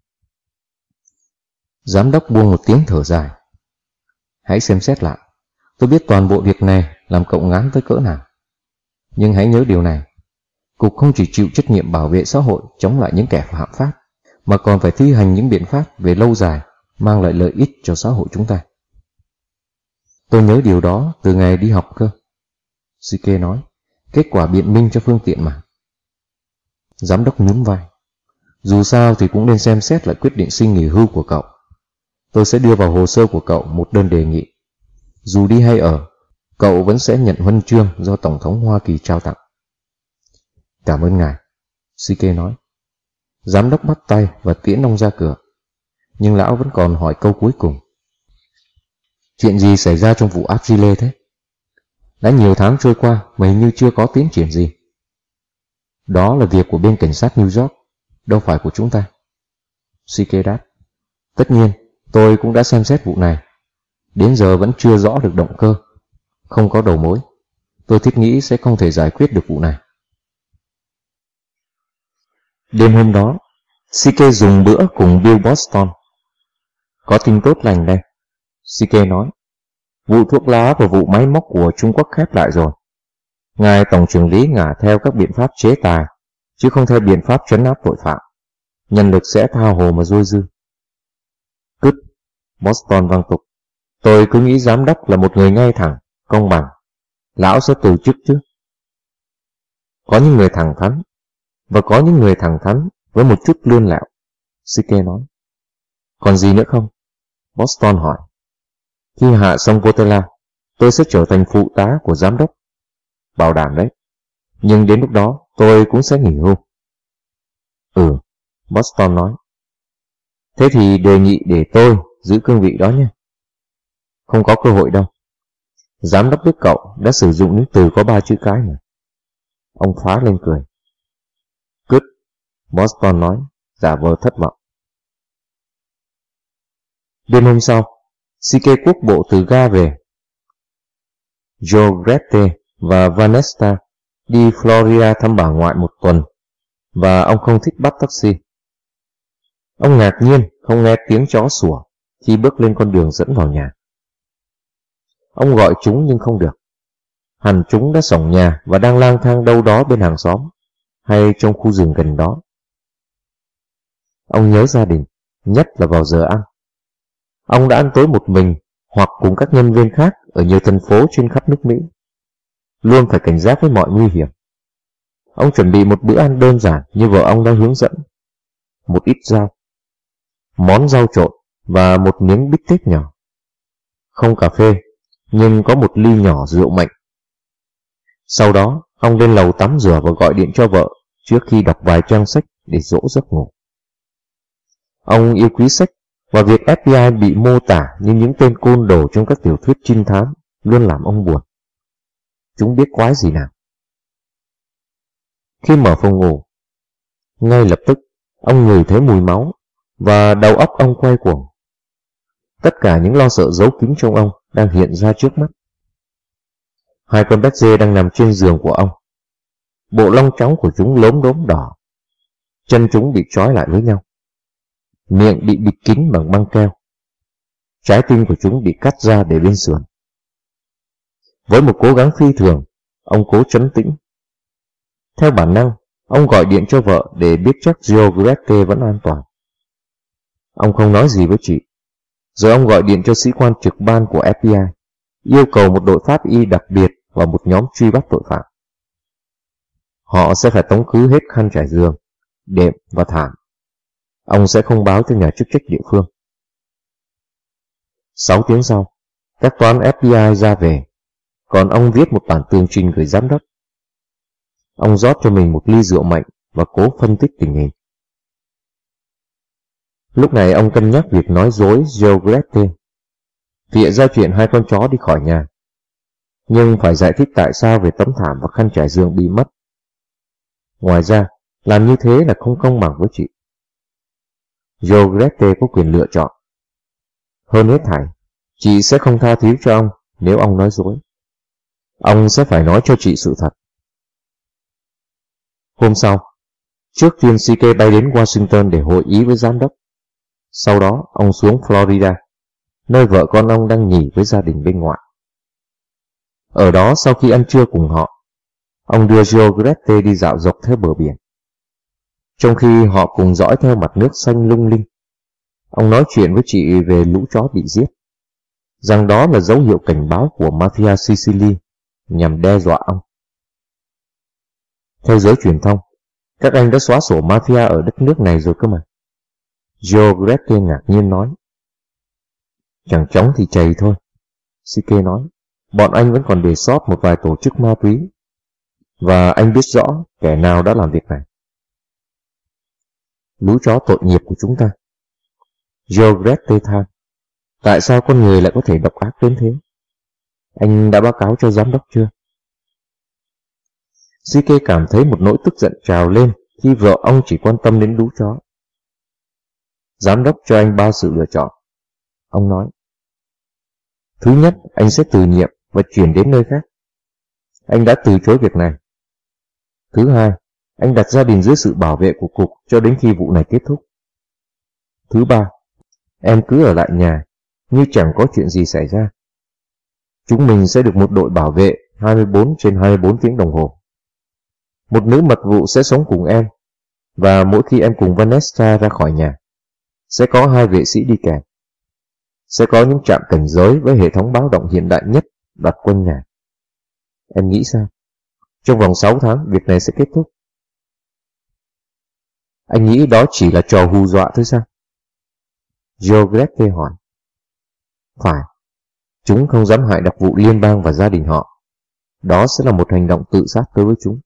Giám đốc buông một tiếng thở dài. Hãy xem xét lại. Tôi biết toàn bộ việc này làm cậu ngán tới cỡ nào. Nhưng hãy nhớ điều này. Cục không chỉ chịu trách nhiệm bảo vệ xã hội chống lại những kẻ phạm pháp, mà còn phải thi hành những biện pháp về lâu dài mang lại lợi ích cho xã hội chúng ta. Tôi nhớ điều đó từ ngày đi học cơ. Shike nói. Kết quả biện minh cho phương tiện mà. Giám đốc nhún vai. Dù sao thì cũng nên xem xét lại quyết định xin nghỉ hưu của cậu. Tôi sẽ đưa vào hồ sơ của cậu một đơn đề nghị. Dù đi hay ở, cậu vẫn sẽ nhận huân chương do Tổng thống Hoa Kỳ trao tặng. Cảm ơn ngài, Shike nói. Giám đốc bắt tay và tiễn ông ra cửa. Nhưng lão vẫn còn hỏi câu cuối cùng. Chuyện gì xảy ra trong vụ Archile thế? Đã nhiều tháng trôi qua mà hình như chưa có tiến triển gì. Đó là việc của bên cảnh sát New York, đâu phải của chúng ta. Shike đáp. Tất nhiên, tôi cũng đã xem xét vụ này. Đến giờ vẫn chưa rõ được động cơ. Không có đầu mối. Tôi thiết nghĩ sẽ không thể giải quyết được vụ này. Đêm hôm đó, Shike dùng bữa cùng Bill Boston. Có tin tốt lành đây, Shike nói. Vụ thuốc lá và vụ máy móc của Trung Quốc khép lại rồi. Ngài Tổng trưởng lý ngả theo các biện pháp chế tài, chứ không theo biện pháp trấn áp tội phạm. Nhân lực sẽ tha hồ mà dôi dư. Cứt, Boston vang tục. Tôi cứ nghĩ giám đốc là một người ngay thẳng, công bằng. Lão sẽ từ chức chứ. Có những người thẳng thắn, và có những người thẳng thắn với một chút lươn lẹo, Shike nói. Còn gì nữa không? Boston hỏi. Khi hạ xong Votella, tôi sẽ trở thành phụ tá của giám đốc. Bảo đảm đấy. Nhưng đến lúc đó, tôi cũng sẽ nghỉ hưu. Ừ, Boston nói. Thế thì đề nghị để tôi giữ cương vị đó nhé. Không có cơ hội đâu. Giám đốc biết cậu đã sử dụng những từ có ba chữ cái mà. Ông phá lên cười. Good, Boston nói, giả vờ thất vọng. Đêm hôm sau, Shike quốc bộ từ ga về. Joe Grete và Vanessa đi Florida thăm bà ngoại một tuần, và ông không thích bắt taxi. Ông ngạc nhiên không nghe tiếng chó sủa khi bước lên con đường dẫn vào nhà. Ông gọi chúng nhưng không được. Hẳn chúng đã xổng nhà và đang lang thang đâu đó bên hàng xóm, hay trong khu rừng gần đó. Ông nhớ gia đình, nhất là vào giờ ăn. Ông đã ăn tối một mình hoặc cùng các nhân viên khác ở nhiều thành phố trên khắp nước Mỹ. Luôn phải cảnh giác với mọi nguy hiểm. Ông chuẩn bị một bữa ăn đơn giản như vợ ông đã hướng dẫn. Một ít rau, món rau trộn và một miếng bít tết nhỏ. Không cà phê, nhưng có một ly nhỏ rượu mạnh. Sau đó, ông lên lầu tắm rửa và gọi điện cho vợ trước khi đọc vài trang sách để dỗ giấc ngủ. Ông yêu quý sách, và việc ép bê i bị mô tả như những tên côn đồ trong các tiểu thuyết trinh thám luôn làm ông buồn. Chúng biết quái gì nào. Khi mở phòng ngủ, ngay lập tức ông ngửi thấy mùi máu và đầu óc ông quay cuồng. Tất cả những lo sợ giấu kín trong ông đang hiện ra trước mắt. Hai con béc dê đang nằm trên giường của ông. Bộ lông trắng của chúng lốm đốm đỏ. Chân chúng bị trói lại với nhau. Miệng bị bịt kín bằng băng keo. Trái tim của chúng bị cắt ra để bên sườn. Với một cố gắng phi thường, ông cố trấn tĩnh. Theo bản năng, ông gọi điện cho vợ để biết chắc Joe Grete vẫn an toàn. Ông không nói gì với chị. Rồi ông gọi điện cho sĩ quan trực ban của ép bê i, yêu cầu một đội pháp y đặc biệt và một nhóm truy bắt tội phạm. Họ sẽ phải tống khứ hết khăn trải giường, đệm và thảm. Ông sẽ không báo cho nhà chức trách địa phương. Sáu tiếng sau, các toán ép bê i ra về, còn ông viết một bản tường trình gửi giám đốc. Ông rót cho mình một ly rượu mạnh và cố phân tích tình hình. Lúc này ông cân nhắc việc nói dối Joe Grete, bịa ra chuyện hai con chó đi khỏi nhà, nhưng phải giải thích tại sao về tấm thảm và khăn trải giường bị mất. Ngoài ra, làm như thế là không công bằng với chị. Joe Grete có quyền lựa chọn. Hơn hết thảy, chị sẽ không tha thứ cho ông nếu ông nói dối. Ông sẽ phải nói cho chị sự thật. Hôm sau, Trước tiên Shike bay đến Washington để hội ý với giám đốc. Sau đó ông xuống Florida, nơi vợ con ông đang nghỉ với gia đình bên ngoại. Ở đó sau khi ăn trưa cùng họ, ông đưa Giorgette đi dạo dọc theo bờ biển. Trong khi họ cùng dõi theo mặt nước xanh lung linh, ông nói chuyện với chị về lũ chó bị giết, rằng đó là dấu hiệu cảnh báo của Mafia Sicily nhằm đe dọa ông. Theo giới truyền thông, các anh đã xóa sổ Mafia ở đất nước này rồi cơ mà. Giorgette ngạc nhiên nói. Chẳng chóng thì chày thôi, Shike nói. Bọn anh vẫn còn để sót một vài tổ chức ma túy, và anh biết rõ kẻ nào đã làm việc này. Lũ chó tội nghiệp của chúng ta. Giorgette than. Tại sao con người lại có thể độc ác đến thế? Anh đã báo cáo cho giám đốc chưa? Shike cảm thấy một nỗi tức giận trào lên khi vợ ông chỉ quan tâm đến lũ chó. Giám đốc cho anh ba sự lựa chọn. Ông nói. Thứ nhất, anh sẽ từ nhiệm và chuyển đến nơi khác. Anh đã từ chối việc này. Thứ hai, anh đặt gia đình dưới sự bảo vệ của cục cho đến khi vụ này kết thúc. Thứ ba, em cứ ở lại nhà như chẳng có chuyện gì xảy ra. Chúng mình sẽ được một đội bảo vệ hai mươi bốn trên hai mươi bốn tiếng đồng hồ. Một nữ mật vụ sẽ sống cùng em, và mỗi khi em cùng Vanessa ra khỏi nhà, sẽ có hai vệ sĩ đi kèm. Sẽ có những trạm cảnh giới với hệ thống báo động hiện đại nhất đặt quanh nhà. Em nghĩ sao? Trong vòng sáu tháng, việc này sẽ kết thúc. Anh nghĩ đó chỉ là trò hù dọa thôi sao? Giorgette hỏi. Phải, chúng không dám hại đặc vụ liên bang và gia đình họ. Đó sẽ là một hành động tự sát đối với chúng.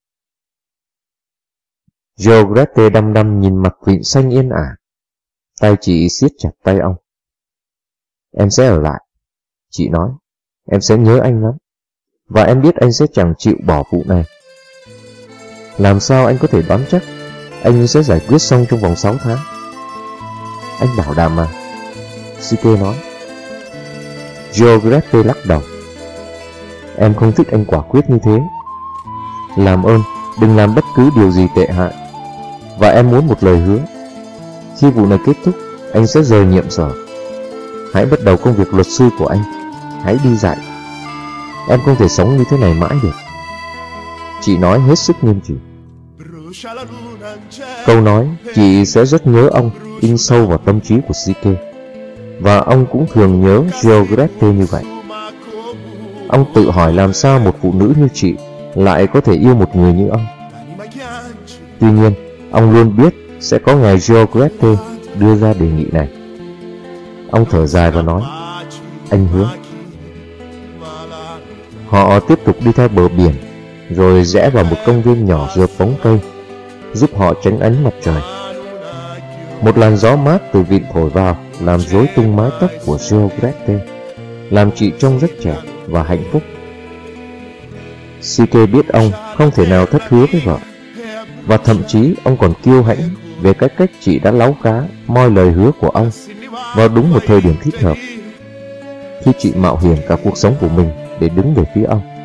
Giorgette đăm đăm nhìn mặt vịn xanh yên ả. Tay chị siết chặt tay ông. Em sẽ ở lại, chị nói. Em sẽ nhớ anh lắm, và em biết anh sẽ chẳng chịu bỏ vụ này. Làm sao anh có thể đoán chắc anh sẽ giải quyết xong trong vòng sáu tháng? Anh bảo đảm mà, Shike nói. Giorgette lắc đầu. Em không thích anh quả quyết như thế. Làm ơn, đừng làm bất cứ điều gì tệ hại. Và em muốn một lời hứa. Khi vụ này kết thúc, anh sẽ rời nhiệm sở. Hãy bắt đầu công việc luật sư của anh. Hãy đi dạy. Em không thể sống như thế này mãi được. Chị nói hết sức nghiêm chỉnh. Câu nói chị sẽ rất nhớ ông in sâu vào tâm trí của Shike, và ông cũng thường nhớ Giorgette như vậy. Ông tự hỏi làm sao một phụ nữ như chị lại có thể yêu một người như ông. Tuy nhiên, ông luôn biết sẽ có ngày Giorgette đưa ra đề nghị này. Ông thở dài và nói, anh hứa. Họ tiếp tục đi theo bờ biển, rồi rẽ vào một công viên nhỏ rợp bóng cây, giúp họ tránh ánh mặt trời. Một làn gió mát từ vịn thổi vào làm rối tung mái tóc của Giorgette, làm chị trông rất trẻ và hạnh phúc. Shike biết ông không thể nào thất hứa với vợ, và thậm chí ông còn kiêu hãnh về cái cách chị đã láu cá moi lời hứa của ông vào đúng một thời điểm thích hợp, khi chị mạo hiểm cả cuộc sống của mình để đứng về phía ông.